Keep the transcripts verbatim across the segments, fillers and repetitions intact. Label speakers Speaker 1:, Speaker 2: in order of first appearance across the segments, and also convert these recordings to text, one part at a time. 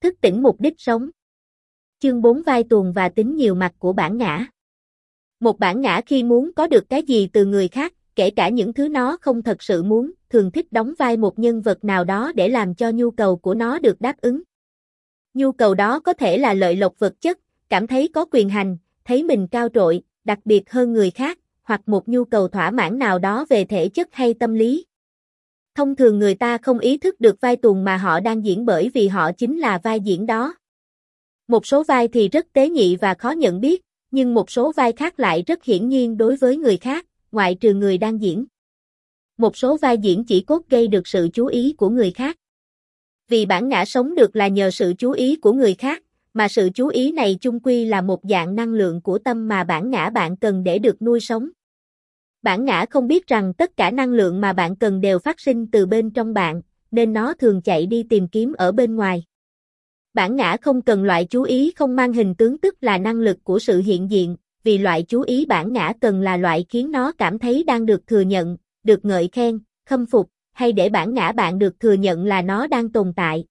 Speaker 1: Thức tỉnh mục đích sống. Chương bốn vai tuồng và tính nhiều mặt của bản ngã. Một bản ngã khi muốn có được cái gì từ người khác, kể cả những thứ nó không thật sự muốn, thường thích đóng vai một nhân vật nào đó để làm cho nhu cầu của nó được đáp ứng. Nhu cầu đó có thể là lợi lộc vật chất, cảm thấy có quyền hành, thấy mình cao trội, đặc biệt hơn người khác, hoặc một nhu cầu thỏa mãn nào đó về thể chất hay tâm lý. Thông thường người ta không ý thức được vai tuồng mà họ đang diễn bởi vì họ chính là vai diễn đó. Một số vai thì rất tế nhị và khó nhận biết, nhưng một số vai khác lại rất hiển nhiên đối với người khác, ngoại trừ người đang diễn. Một số vai diễn chỉ cốt gây được sự chú ý của người khác. Vì bản ngã sống được là nhờ sự chú ý của người khác, mà sự chú ý này chung quy là một dạng năng lượng của tâm mà bản ngã bạn cần để được nuôi sống. Bản ngã không biết rằng tất cả năng lượng mà bạn cần đều phát sinh từ bên trong bạn, nên nó thường chạy đi tìm kiếm ở bên ngoài. Bản ngã không cần loại chú ý không mang hình tướng, tức là năng lực của sự hiện diện, vì loại chú ý bản ngã cần là loại khiến nó cảm thấy đang được thừa nhận, được ngợi khen, khâm phục, hay để bản ngã bạn được thừa nhận là nó đang tồn tại.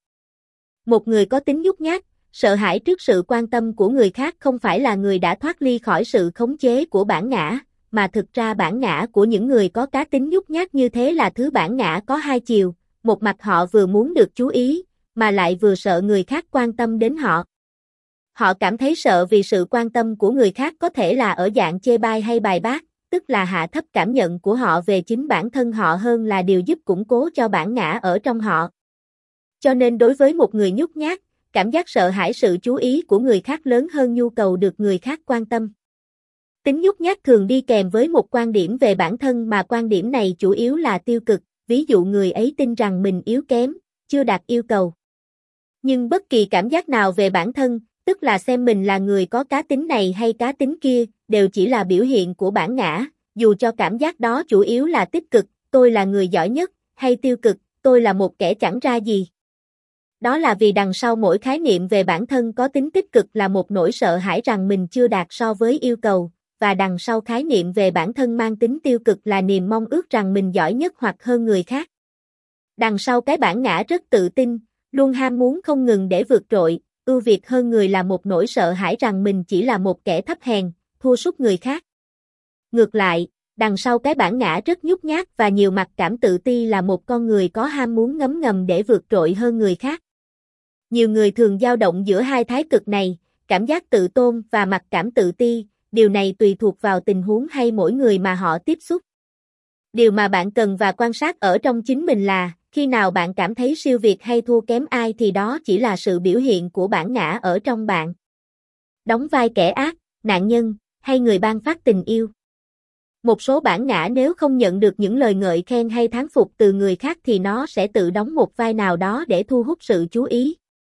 Speaker 1: Một người có tính nhút nhát, sợ hãi trước sự quan tâm của người khác không phải là người đã thoát ly khỏi sự khống chế của bản ngã, mà thực ra bản ngã của những người có cá tính nhút nhát như thế là thứ bản ngã có hai chiều, một mặt họ vừa muốn được chú ý, mà lại vừa sợ người khác quan tâm đến họ. Họ cảm thấy sợ vì sự quan tâm của người khác có thể là ở dạng chê bai hay bài bác, tức là hạ thấp cảm nhận của họ về chính bản thân họ hơn là điều giúp củng cố cho bản ngã ở trong họ. Cho nên đối với một người nhút nhát, cảm giác sợ hãi sự chú ý của người khác lớn hơn nhu cầu được người khác quan tâm. Tính nhút nhát thường đi kèm với một quan điểm về bản thân mà quan điểm này chủ yếu là tiêu cực, ví dụ người ấy tin rằng mình yếu kém, chưa đạt yêu cầu. Nhưng bất kỳ cảm giác nào về bản thân, tức là xem mình là người có cá tính này hay cá tính kia, đều chỉ là biểu hiện của bản ngã, dù cho cảm giác đó chủ yếu là tích cực, tôi là người giỏi nhất, hay tiêu cực, tôi là một kẻ chẳng ra gì. Đó là vì đằng sau mỗi khái niệm về bản thân có tính tích cực là một nỗi sợ hãi rằng mình chưa đạt so với yêu cầu, và đằng sau khái niệm về bản thân mang tính tiêu cực là niềm mong ước rằng mình giỏi nhất hoặc hơn người khác. Đằng sau cái bản ngã rất tự tin, luôn ham muốn không ngừng để vượt trội, ưu việt hơn người là một nỗi sợ hãi rằng mình chỉ là một kẻ thấp hèn, thua sút người khác. Ngược lại, đằng sau cái bản ngã rất nhút nhát và nhiều mặt cảm tự ti là một con người có ham muốn ngấm ngầm để vượt trội hơn người khác. Nhiều người thường dao động giữa hai thái cực này, cảm giác tự tôn và mặc cảm tự ti, điều này tùy thuộc vào tình huống hay mỗi người mà họ tiếp xúc. Điều mà bạn cần và quan sát ở trong chính mình là, khi nào bạn cảm thấy siêu việt hay thua kém ai thì đó chỉ là sự biểu hiện của bản ngã ở trong bạn. Đóng vai kẻ ác, nạn nhân, hay người ban phát tình yêu. Một số bản ngã nếu không nhận được những lời ngợi khen hay thán phục từ người khác thì nó sẽ tự đóng một vai nào đó để thu hút sự chú ý.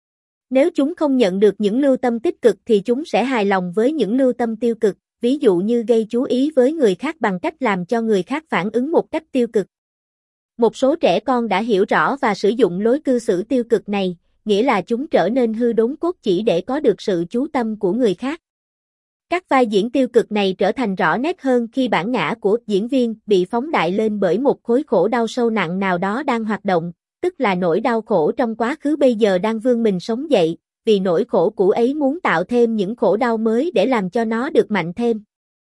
Speaker 1: Nếu chúng không nhận được những lưu tâm tích cực thì chúng sẽ hài lòng với những lưu tâm tiêu cực, ví dụ như gây chú ý với người khác bằng cách làm cho người khác phản ứng một cách tiêu cực. Một số trẻ con đã hiểu rõ và sử dụng lối cư xử tiêu cực này, nghĩa là chúng trở nên hư đốn cốt chỉ để có được sự chú tâm của người khác. Các vai diễn tiêu cực này trở thành rõ nét hơn khi bản ngã của diễn viên bị phóng đại lên bởi một khối khổ đau sâu nặng nào đó đang hoạt động, tức là nỗi đau khổ trong quá khứ bây giờ đang vươn mình sống dậy, vì nỗi khổ cũ ấy muốn tạo thêm những khổ đau mới để làm cho nó được mạnh thêm.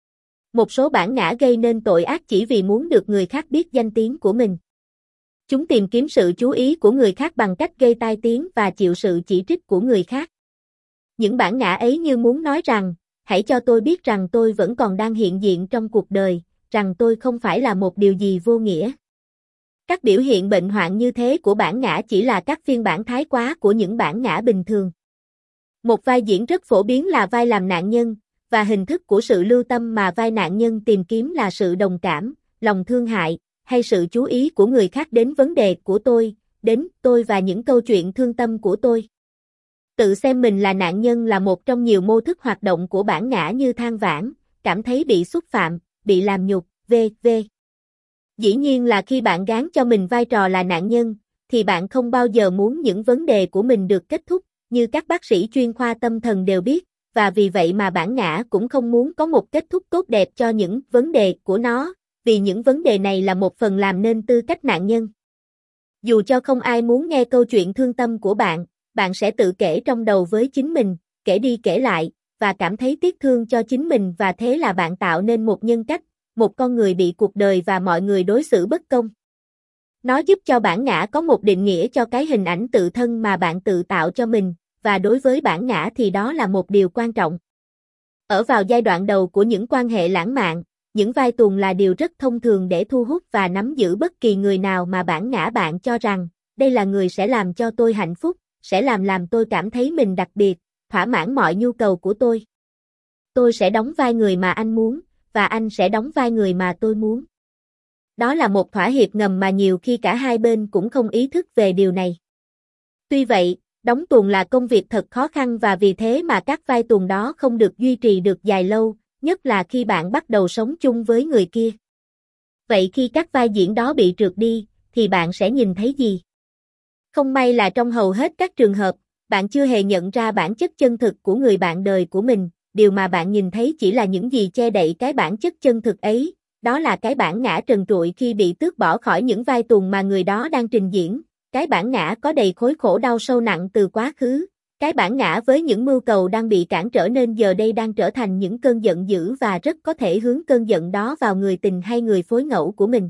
Speaker 1: Một số bản ngã gây nên tội ác chỉ vì muốn được người khác biết danh tiếng của mình. Chúng tìm kiếm sự chú ý của người khác bằng cách gây tai tiếng và chịu sự chỉ trích của người khác. Những bản ngã ấy như muốn nói rằng, hãy cho tôi biết rằng tôi vẫn còn đang hiện diện trong cuộc đời, rằng tôi không phải là một điều gì vô nghĩa. Các biểu hiện bệnh hoạn như thế của bản ngã chỉ là các phiên bản thái quá của những bản ngã bình thường. Một vai diễn rất phổ biến là vai làm nạn nhân, và hình thức của sự lưu tâm mà vai nạn nhân tìm kiếm là sự đồng cảm, lòng thương hại, hay sự chú ý của người khác đến vấn đề của tôi, đến tôi và những câu chuyện thương tâm của tôi. Tự xem mình là nạn nhân là một trong nhiều mô thức hoạt động của bản ngã như than vãn, cảm thấy bị xúc phạm, bị làm nhục, vân vân. Dĩ nhiên là khi bạn gán cho mình vai trò là nạn nhân, thì bạn không bao giờ muốn những vấn đề của mình được kết thúc, như các bác sĩ chuyên khoa tâm thần đều biết, và vì vậy mà bản ngã cũng không muốn có một kết thúc tốt đẹp cho những vấn đề của nó, vì những vấn đề này là một phần làm nên tư cách nạn nhân. Dù cho không ai muốn nghe câu chuyện thương tâm của bạn, bạn sẽ tự kể trong đầu với chính mình, kể đi kể lại, và cảm thấy tiếc thương cho chính mình và thế là bạn tạo nên một nhân cách, một con người bị cuộc đời và mọi người đối xử bất công. Nó giúp cho bản ngã có một định nghĩa cho cái hình ảnh tự thân mà bạn tự tạo cho mình, và đối với bản ngã thì đó là một điều quan trọng. Ở vào giai đoạn đầu của những quan hệ lãng mạn, những vai tuồng là điều rất thông thường để thu hút và nắm giữ bất kỳ người nào mà bản ngã bạn cho rằng, đây là người sẽ làm cho tôi hạnh phúc, sẽ làm làm tôi cảm thấy mình đặc biệt, thỏa mãn mọi nhu cầu của tôi. Tôi sẽ đóng vai người mà anh muốn, và anh sẽ đóng vai người mà tôi muốn. Đó là một thỏa hiệp ngầm mà nhiều khi cả hai bên cũng không ý thức về điều này. Tuy vậy, đóng tuồng là công việc thật khó khăn và vì thế mà các vai tuồng đó không được duy trì được dài lâu, nhất là khi bạn bắt đầu sống chung với người kia. Vậy khi các vai diễn đó bị trượt đi, thì bạn sẽ nhìn thấy gì? Không may là trong hầu hết các trường hợp, bạn chưa hề nhận ra bản chất chân thực của người bạn đời của mình, điều mà bạn nhìn thấy chỉ là những gì che đậy cái bản chất chân thực ấy, đó là cái bản ngã trần trụi khi bị tước bỏ khỏi những vai tuồng mà người đó đang trình diễn, cái bản ngã có đầy khối khổ đau sâu nặng từ quá khứ, cái bản ngã với những mưu cầu đang bị cản trở nên giờ đây đang trở thành những cơn giận dữ và rất có thể hướng cơn giận đó vào người tình hay người phối ngẫu của mình.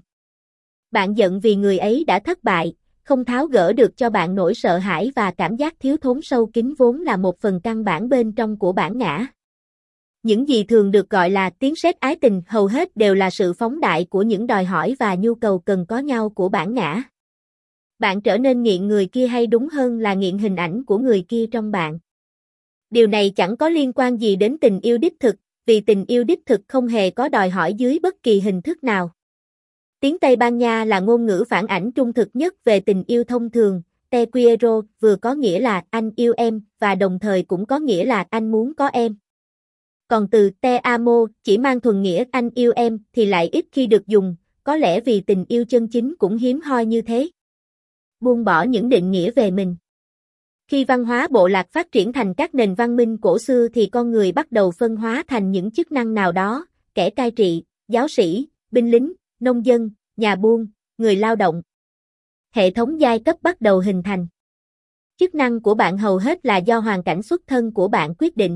Speaker 1: Bạn giận vì người ấy đã thất bại, không tháo gỡ được cho bạn nỗi sợ hãi và cảm giác thiếu thốn sâu kín vốn là một phần căn bản bên trong của bản ngã. Những gì thường được gọi là tiếng sét ái tình hầu hết đều là sự phóng đại của những đòi hỏi và nhu cầu cần có nhau của bản ngã. Bạn trở nên nghiện người kia hay đúng hơn là nghiện hình ảnh của người kia trong bạn. Điều này chẳng có liên quan gì đến tình yêu đích thực, vì tình yêu đích thực không hề có đòi hỏi dưới bất kỳ hình thức nào. Tiếng Tây Ban Nha là ngôn ngữ phản ảnh trung thực nhất về tình yêu thông thường, te quiero vừa có nghĩa là anh yêu em và đồng thời cũng có nghĩa là anh muốn có em. Còn từ te amo chỉ mang thuần nghĩa anh yêu em thì lại ít khi được dùng, có lẽ vì tình yêu chân chính cũng hiếm hoi như thế. Buông bỏ những định nghĩa về mình. Khi văn hóa bộ lạc phát triển thành các nền văn minh cổ xưa thì con người bắt đầu phân hóa thành những chức năng nào đó, kẻ cai trị, giáo sĩ, binh lính, nông dân, nhà buôn, người lao động. Hệ thống giai cấp bắt đầu hình thành. Chức năng của bạn hầu hết là do hoàn cảnh xuất thân của bạn quyết định.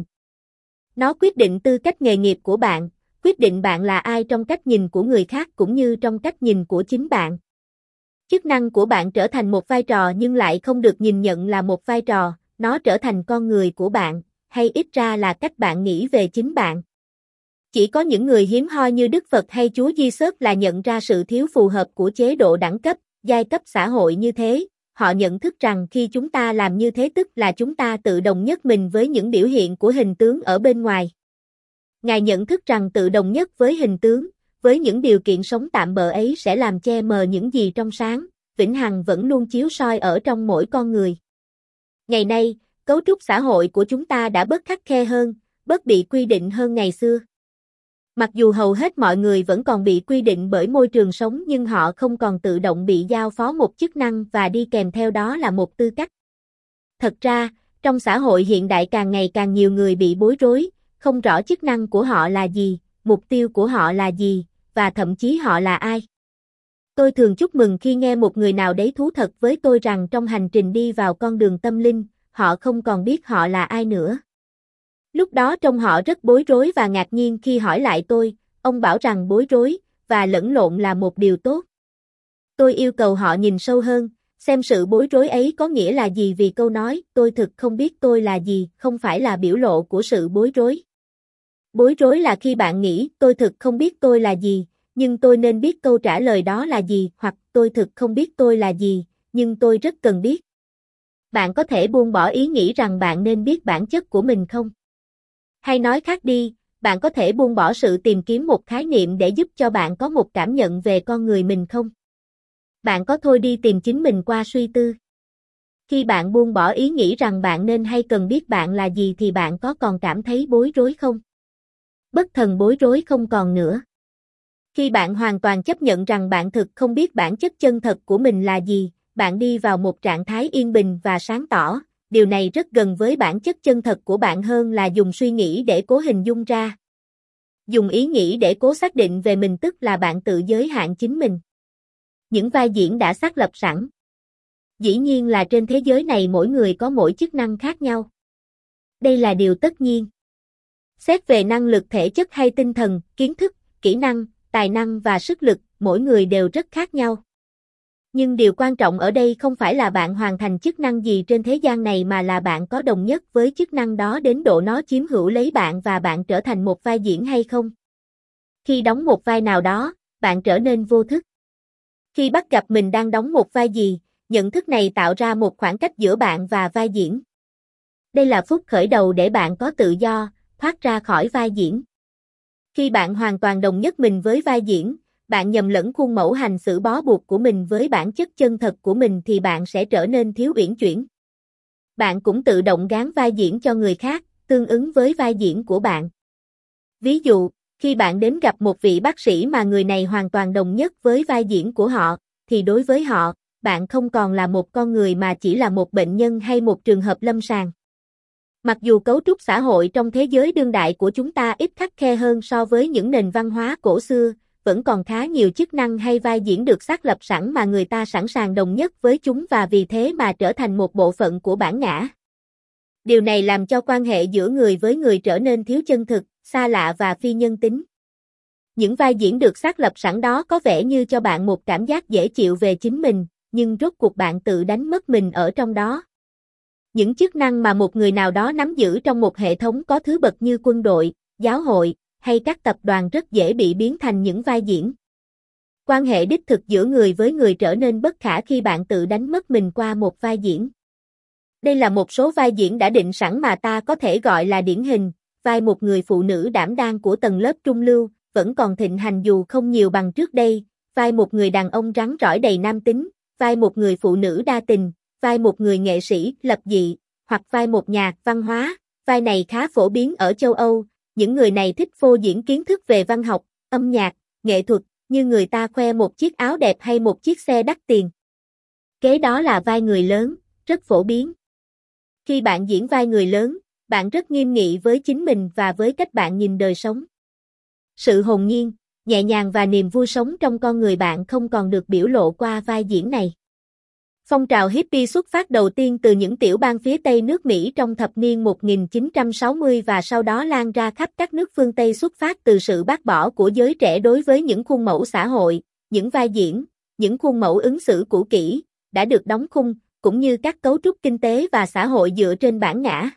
Speaker 1: Nó quyết định tư cách nghề nghiệp của bạn, quyết định bạn là ai trong cách nhìn của người khác cũng như trong cách nhìn của chính bạn. Chức năng của bạn trở thành một vai trò nhưng lại không được nhìn nhận là một vai trò, nó trở thành con người của bạn, hay ít ra là cách bạn nghĩ về chính bạn. Chỉ có những người hiếm hoi như Đức Phật hay Chúa Giêsu là nhận ra sự thiếu phù hợp của chế độ đẳng cấp, giai cấp xã hội như thế. Họ nhận thức rằng khi chúng ta làm như thế tức là chúng ta tự đồng nhất mình với những biểu hiện của hình tướng ở bên ngoài. Ngài nhận thức rằng tự đồng nhất với hình tướng, với những điều kiện sống tạm bợ ấy sẽ làm che mờ những gì trong sáng, vĩnh hằng vẫn luôn chiếu soi ở trong mỗi con người. Ngày nay, cấu trúc xã hội của chúng ta đã bớt khắt khe hơn, bớt bị quy định hơn ngày xưa. Mặc dù hầu hết mọi người vẫn còn bị quy định bởi môi trường sống nhưng họ không còn tự động bị giao phó một chức năng và đi kèm theo đó là một tư cách. Thật ra, trong xã hội hiện đại càng ngày càng nhiều người bị bối rối, không rõ chức năng của họ là gì, mục tiêu của họ là gì, và thậm chí họ là ai. Tôi thường chúc mừng khi nghe một người nào đấy thú thật với tôi rằng trong hành trình đi vào con đường tâm linh, họ không còn biết họ là ai nữa. Lúc đó trông họ rất bối rối và ngạc nhiên khi hỏi lại tôi, ông bảo rằng bối rối và lẫn lộn là một điều tốt. Tôi yêu cầu họ nhìn sâu hơn, xem sự bối rối ấy có nghĩa là gì vì câu nói tôi thực không biết tôi là gì không phải là biểu lộ của sự bối rối. Bối rối là khi bạn nghĩ tôi thực không biết tôi là gì, nhưng tôi nên biết câu trả lời đó là gì hoặc tôi thực không biết tôi là gì, nhưng tôi rất cần biết. Bạn có thể buông bỏ ý nghĩ rằng bạn nên biết bản chất của mình không? Hay nói khác đi, bạn có thể buông bỏ sự tìm kiếm một khái niệm để giúp cho bạn có một cảm nhận về con người mình không? Bạn có thôi đi tìm chính mình qua suy tư. Khi bạn buông bỏ ý nghĩ rằng bạn nên hay cần biết bạn là gì thì bạn có còn cảm thấy bối rối không? Bất thần bối rối không còn nữa. Khi bạn hoàn toàn chấp nhận rằng bạn thực không biết bản chất chân thật của mình là gì, bạn đi vào một trạng thái yên bình và sáng tỏ. Điều này rất gần với bản chất chân thật của bạn hơn là dùng suy nghĩ để cố hình dung ra. Dùng ý nghĩ để cố xác định về mình tức là bạn tự giới hạn chính mình. Những vai diễn đã xác lập sẵn. Dĩ nhiên là trên thế giới này mỗi người có mỗi chức năng khác nhau. Đây là điều tất nhiên. Xét về năng lực thể chất hay tinh thần, kiến thức, kỹ năng, tài năng và sức lực, mỗi người đều rất khác nhau. Nhưng điều quan trọng ở đây không phải là bạn hoàn thành chức năng gì trên thế gian này mà là bạn có đồng nhất với chức năng đó đến độ nó chiếm hữu lấy bạn và bạn trở thành một vai diễn hay không. Khi đóng một vai nào đó, bạn trở nên vô thức. Khi bắt gặp mình đang đóng một vai gì, nhận thức này tạo ra một khoảng cách giữa bạn và vai diễn. Đây là phút khởi đầu để bạn có tự do, thoát ra khỏi vai diễn. Khi bạn hoàn toàn đồng nhất mình với vai diễn, bạn nhầm lẫn khuôn mẫu hành xử bó buộc của mình với bản chất chân thật của mình thì bạn sẽ trở nên thiếu uyển chuyển. Bạn cũng tự động gán vai diễn cho người khác, tương ứng với vai diễn của bạn. Ví dụ, khi bạn đến gặp một vị bác sĩ mà người này hoàn toàn đồng nhất với vai diễn của họ, thì đối với họ, bạn không còn là một con người mà chỉ là một bệnh nhân hay một trường hợp lâm sàng. Mặc dù cấu trúc xã hội trong thế giới đương đại của chúng ta ít khắt khe hơn so với những nền văn hóa cổ xưa, vẫn còn khá nhiều chức năng hay vai diễn được xác lập sẵn mà người ta sẵn sàng đồng nhất với chúng và vì thế mà trở thành một bộ phận của bản ngã. Điều này làm cho quan hệ giữa người với người trở nên thiếu chân thực, xa lạ và phi nhân tính. Những vai diễn được xác lập sẵn đó có vẻ như cho bạn một cảm giác dễ chịu về chính mình, nhưng rốt cuộc bạn tự đánh mất mình ở trong đó. Những chức năng mà một người nào đó nắm giữ trong một hệ thống có thứ bậc như quân đội, giáo hội, hay các tập đoàn rất dễ bị biến thành những vai diễn. Quan hệ đích thực giữa người với người trở nên bất khả khi bạn tự đánh mất mình qua một vai diễn. Đây là một số vai diễn đã định sẵn mà ta có thể gọi là điển hình, vai một người phụ nữ đảm đang của tầng lớp trung lưu, vẫn còn thịnh hành dù không nhiều bằng trước đây, vai một người đàn ông rắn rỏi đầy nam tính, vai một người phụ nữ đa tình, vai một người nghệ sĩ lập dị, hoặc vai một nhà văn hóa. Vai này khá phổ biến ở châu Âu, những người này thích phô diễn kiến thức về văn học, âm nhạc, nghệ thuật, như người ta khoe một chiếc áo đẹp hay một chiếc xe đắt tiền. Kế đó là vai người lớn, rất phổ biến. Khi bạn diễn vai người lớn, bạn rất nghiêm nghị với chính mình và với cách bạn nhìn đời sống. Sự hồn nhiên, nhẹ nhàng và niềm vui sống trong con người bạn không còn được biểu lộ qua vai diễn này. Phong trào hippie xuất phát đầu tiên từ những tiểu bang phía Tây nước Mỹ trong thập niên một nghìn chín trăm sáu mươi và sau đó lan ra khắp các nước phương Tây xuất phát từ sự bác bỏ của giới trẻ đối với những khuôn mẫu xã hội, những vai diễn, những khuôn mẫu ứng xử cũ kỹ, đã được đóng khung, cũng như các cấu trúc kinh tế và xã hội dựa trên bản ngã.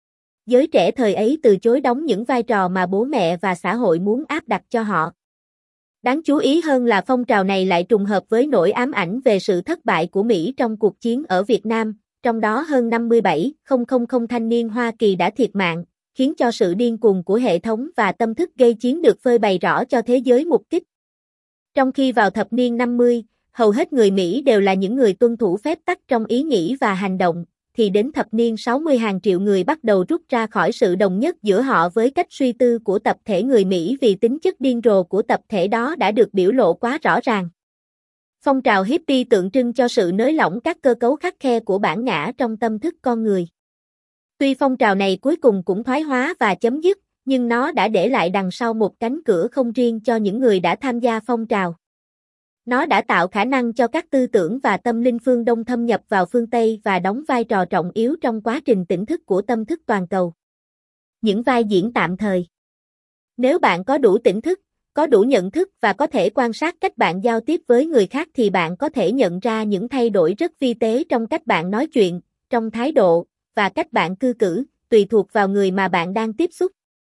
Speaker 1: Giới trẻ thời ấy từ chối đóng những vai trò mà bố mẹ và xã hội muốn áp đặt cho họ. Đáng chú ý hơn là phong trào này lại trùng hợp với nỗi ám ảnh về sự thất bại của Mỹ trong cuộc chiến ở Việt Nam, trong đó hơn năm mươi bảy nghìn thanh niên Hoa Kỳ đã thiệt mạng, khiến cho sự điên cuồng của hệ thống và tâm thức gây chiến được phơi bày rõ cho thế giới mục kích. Trong khi vào thập niên năm mươi, hầu hết người Mỹ đều là những người tuân thủ phép tắc trong ý nghĩ và hành động, thì đến thập niên sáu mươi hàng triệu người bắt đầu rút ra khỏi sự đồng nhất giữa họ với cách suy tư của tập thể người Mỹ vì tính chất điên rồ của tập thể đó đã được biểu lộ quá rõ ràng. Phong trào hippie tượng trưng cho sự nới lỏng các cơ cấu khắt khe của bản ngã trong tâm thức con người. Tuy phong trào này cuối cùng cũng thoái hóa và chấm dứt, nhưng nó đã để lại đằng sau một cánh cửa không riêng cho những người đã tham gia phong trào. Nó đã tạo khả năng cho các tư tưởng và tâm linh phương Đông thâm nhập vào phương Tây và đóng vai trò trọng yếu trong quá trình tỉnh thức của tâm thức toàn cầu. Những vai diễn tạm thời. Nếu bạn có đủ tỉnh thức, có đủ nhận thức và có thể quan sát cách bạn giao tiếp với người khác thì bạn có thể nhận ra những thay đổi rất vi tế trong cách bạn nói chuyện, trong thái độ, và cách bạn cư xử, tùy thuộc vào người mà bạn đang tiếp xúc.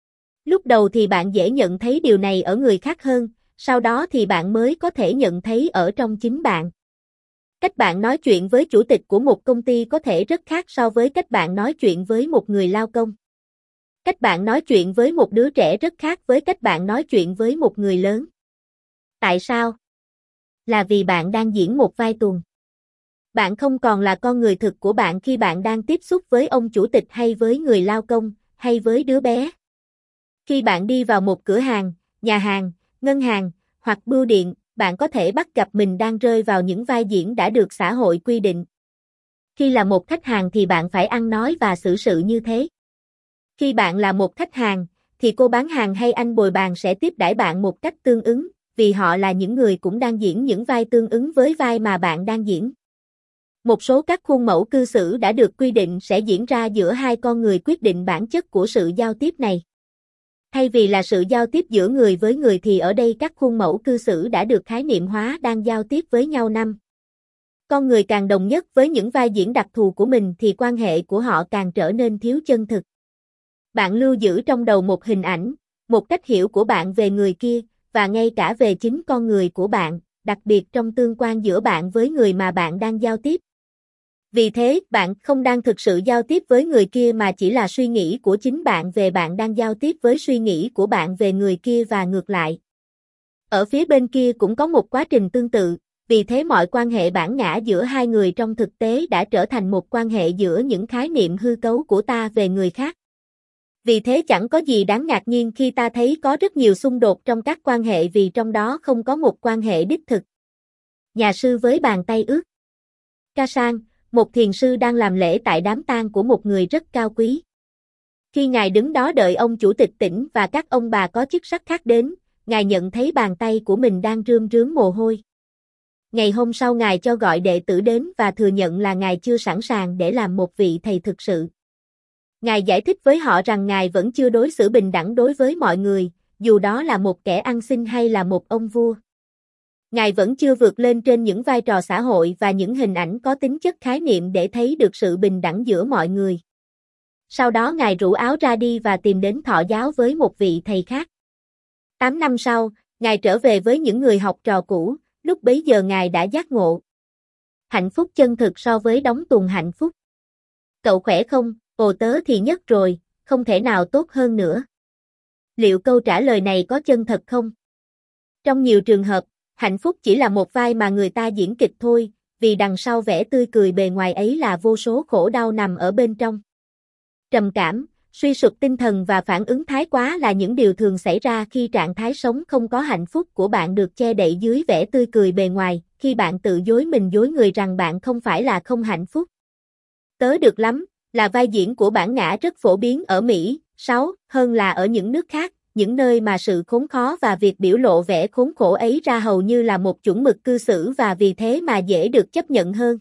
Speaker 1: Lúc đầu thì bạn dễ nhận thấy điều này ở người khác hơn, sau đó thì bạn mới có thể nhận thấy ở trong chính bạn. Cách bạn nói chuyện với chủ tịch của một công ty có thể rất khác so với cách bạn nói chuyện với một người lao công. Cách bạn nói chuyện với một đứa trẻ rất khác với cách bạn nói chuyện với một người lớn. Tại sao? Là vì bạn đang diễn một vai tuồng. Bạn không còn là con người thực của bạn khi bạn đang tiếp xúc với ông chủ tịch hay với người lao công, hay với đứa bé. Khi bạn đi vào một cửa hàng, nhà hàng, ngân hàng, hoặc bưu điện, bạn có thể bắt gặp mình đang rơi vào những vai diễn đã được xã hội quy định. Khi là một khách hàng thì bạn phải ăn nói và xử sự như thế. Khi bạn là một khách hàng, thì cô bán hàng hay anh bồi bàn sẽ tiếp đãi bạn một cách tương ứng, vì họ là những người cũng đang diễn những vai tương ứng với vai mà bạn đang diễn. Một số các khuôn mẫu cư xử đã được quy định sẽ diễn ra giữa hai con người quyết định bản chất của sự giao tiếp này. Thay vì là sự giao tiếp giữa người với người thì ở đây các khuôn mẫu cư xử đã được khái niệm hóa đang giao tiếp với nhau năm. Con người càng đồng nhất với những vai diễn đặc thù của mình thì quan hệ của họ càng trở nên thiếu chân thực. Bạn lưu giữ trong đầu một hình ảnh, một cách hiểu của bạn về người kia, và ngay cả về chính con người của bạn, đặc biệt trong tương quan giữa bạn với người mà bạn đang giao tiếp. Vì thế, bạn không đang thực sự giao tiếp với người kia mà chỉ là suy nghĩ của chính bạn về bạn đang giao tiếp với suy nghĩ của bạn về người kia và ngược lại. Ở phía bên kia cũng có một quá trình tương tự, vì thế mọi quan hệ bản ngã giữa hai người trong thực tế đã trở thành một quan hệ giữa những khái niệm hư cấu của ta về người khác. Vì thế chẳng có gì đáng ngạc nhiên khi ta thấy có rất nhiều xung đột trong các quan hệ vì trong đó không có một quan hệ đích thực. Nhà sư với bàn tay ướt. Ca Sang, một thiền sư đang làm lễ tại đám tang của một người rất cao quý. Khi ngài đứng đó đợi ông chủ tịch tỉnh và các ông bà có chức sắc khác đến, ngài nhận thấy bàn tay của mình đang rơm rớm mồ hôi. Ngày hôm sau ngài cho gọi đệ tử đến và thừa nhận là ngài chưa sẵn sàng để làm một vị thầy thực sự. Ngài giải thích với họ rằng ngài vẫn chưa đối xử bình đẳng đối với mọi người, dù đó là một kẻ ăn xin hay là một ông vua. Ngài vẫn chưa vượt lên trên những vai trò xã hội và những hình ảnh có tính chất khái niệm để thấy được sự bình đẳng giữa mọi người. Sau đó ngài rủ áo ra đi và tìm đến thọ giáo với một vị thầy khác. Tám năm sau, ngài trở về với những người học trò cũ, lúc bấy giờ ngài đã giác ngộ. Hạnh phúc chân thực so với đóng tuồng hạnh phúc. Cậu khỏe không? Ồ tớ thì nhất rồi, không thể nào tốt hơn nữa. Liệu câu trả lời này có chân thật không? Trong nhiều trường hợp, hạnh phúc chỉ là một vai mà người ta diễn kịch thôi, vì đằng sau vẻ tươi cười bề ngoài ấy là vô số khổ đau nằm ở bên trong. Trầm cảm, suy sụp tinh thần và phản ứng thái quá là những điều thường xảy ra khi trạng thái sống không có hạnh phúc của bạn được che đậy dưới vẻ tươi cười bề ngoài, khi bạn tự dối mình dối người rằng bạn không phải là không hạnh phúc. Tớ được lắm, là vai diễn của bản ngã rất phổ biến ở Mỹ, sáu, hơn là ở những nước khác, những nơi mà sự khốn khó và việc biểu lộ vẻ khốn khổ ấy ra hầu như là một chuẩn mực cư xử và vì thế mà dễ được chấp nhận hơn.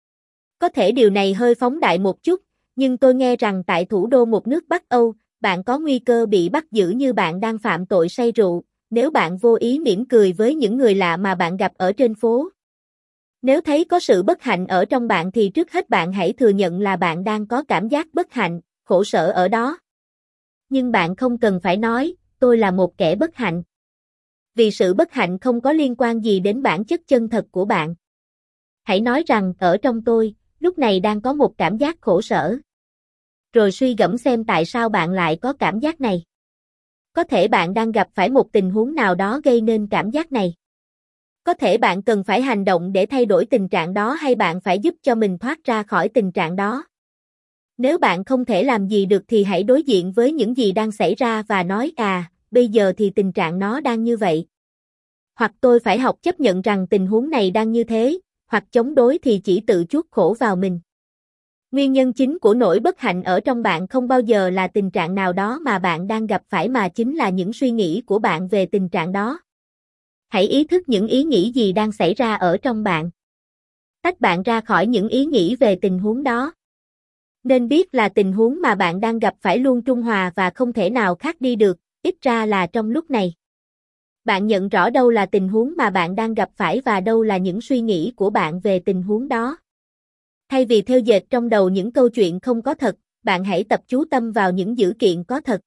Speaker 1: Có thể điều này hơi phóng đại một chút, nhưng tôi nghe rằng tại thủ đô một nước Bắc Âu, bạn có nguy cơ bị bắt giữ như bạn đang phạm tội say rượu, nếu bạn vô ý mỉm cười với những người lạ mà bạn gặp ở trên phố. Nếu thấy có sự bất hạnh ở trong bạn thì trước hết bạn hãy thừa nhận là bạn đang có cảm giác bất hạnh, khổ sở ở đó. Nhưng bạn không cần phải nói, tôi là một kẻ bất hạnh. Vì sự bất hạnh không có liên quan gì đến bản chất chân thật của bạn. Hãy nói rằng, ở trong tôi, lúc này đang có một cảm giác khổ sở. Rồi suy gẫm xem tại sao bạn lại có cảm giác này. Có thể bạn đang gặp phải một tình huống nào đó gây nên cảm giác này. Có thể bạn cần phải hành động để thay đổi tình trạng đó hay bạn phải giúp cho mình thoát ra khỏi tình trạng đó. Nếu bạn không thể làm gì được thì hãy đối diện với những gì đang xảy ra và nói à, bây giờ thì tình trạng nó đang như vậy. Hoặc tôi phải học chấp nhận rằng tình huống này đang như thế, hoặc chống đối thì chỉ tự chuốc khổ vào mình. Nguyên nhân chính của nỗi bất hạnh ở trong bạn không bao giờ là tình trạng nào đó mà bạn đang gặp phải mà chính là những suy nghĩ của bạn về tình trạng đó. Hãy ý thức những ý nghĩ gì đang xảy ra ở trong bạn. Tách bạn ra khỏi những ý nghĩ về tình huống đó. Nên biết là tình huống mà bạn đang gặp phải luôn trung hòa và không thể nào khác đi được, ít ra là trong lúc này. Bạn nhận rõ đâu là tình huống mà bạn đang gặp phải và đâu là những suy nghĩ của bạn về tình huống đó. Thay vì theo dệt trong đầu những câu chuyện không có thật, bạn hãy tập chú tâm vào những dữ kiện có thật.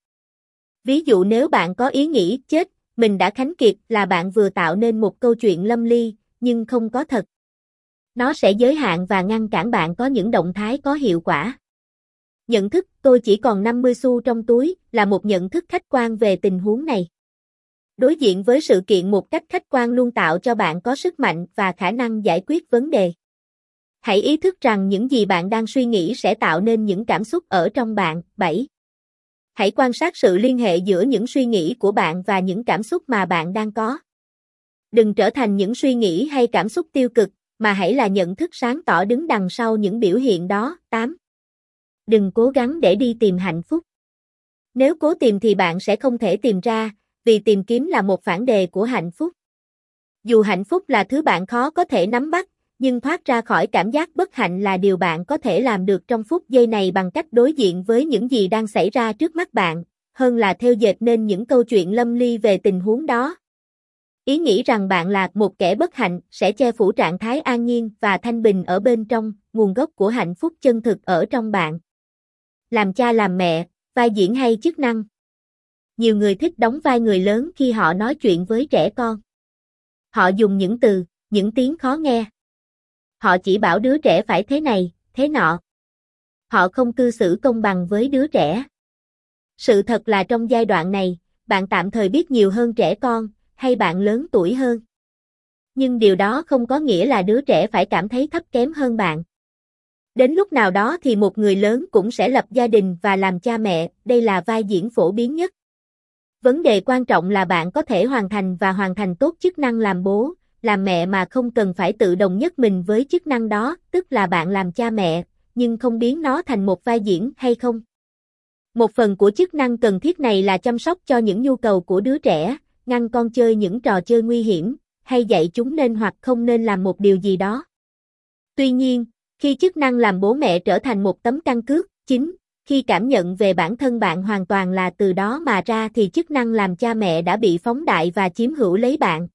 Speaker 1: Ví dụ nếu bạn có ý nghĩ chết, mình đã khánh kiệt là bạn vừa tạo nên một câu chuyện lâm ly, nhưng không có thật. Nó sẽ giới hạn và ngăn cản bạn có những động thái có hiệu quả. Nhận thức tôi chỉ còn năm mươi xu trong túi là một nhận thức khách quan về tình huống này. Đối diện với sự kiện một cách khách quan luôn tạo cho bạn có sức mạnh và khả năng giải quyết vấn đề. Hãy ý thức rằng những gì bạn đang suy nghĩ sẽ tạo nên những cảm xúc ở trong bạn. bảy. Hãy quan sát sự liên hệ giữa những suy nghĩ của bạn và những cảm xúc mà bạn đang có. Đừng trở thành những suy nghĩ hay cảm xúc tiêu cực, mà hãy là nhận thức sáng tỏ đứng đằng sau những biểu hiện đó. tám. Đừng cố gắng để đi tìm hạnh phúc. Nếu cố tìm thì bạn sẽ không thể tìm ra, vì tìm kiếm là một phản đề của hạnh phúc. Dù hạnh phúc là thứ bạn khó có thể nắm bắt, Nhưng thoát ra khỏi cảm giác bất hạnh là điều bạn có thể làm được trong phút giây này bằng cách đối diện với những gì đang xảy ra trước mắt bạn, hơn là thêu dệt nên những câu chuyện lâm ly về tình huống đó. Ý nghĩ rằng bạn là một kẻ bất hạnh sẽ che phủ trạng thái an nhiên và thanh bình ở bên trong, nguồn gốc của hạnh phúc chân thực ở trong bạn. Làm cha làm mẹ, vai diễn hay chức năng. Nhiều người thích đóng vai người lớn khi họ nói chuyện với trẻ con. Họ dùng những từ, những tiếng khó nghe. Họ chỉ bảo đứa trẻ phải thế này, thế nọ. Họ không cư xử công bằng với đứa trẻ. Sự thật là trong giai đoạn này, bạn tạm thời biết nhiều hơn trẻ con, hay bạn lớn tuổi hơn. Nhưng điều đó không có nghĩa là đứa trẻ phải cảm thấy thấp kém hơn bạn. Đến lúc nào đó thì một người lớn cũng sẽ lập gia đình và làm cha mẹ, đây là vai diễn phổ biến nhất. Vấn đề quan trọng là bạn có thể hoàn thành và hoàn thành tốt chức năng làm bố, làm mẹ mà không cần phải tự đồng nhất mình với chức năng đó, tức là bạn làm cha mẹ, nhưng không biến nó thành một vai diễn hay không. Một phần của chức năng cần thiết này là chăm sóc cho những nhu cầu của đứa trẻ, ngăn con chơi những trò chơi nguy hiểm, hay dạy chúng nên hoặc không nên làm một điều gì đó. Tuy nhiên, khi chức năng làm bố mẹ trở thành một tấm căn cước chính, khi cảm nhận về bản thân bạn hoàn toàn là từ đó mà ra thì chức năng làm cha mẹ đã bị phóng đại và chiếm hữu lấy bạn.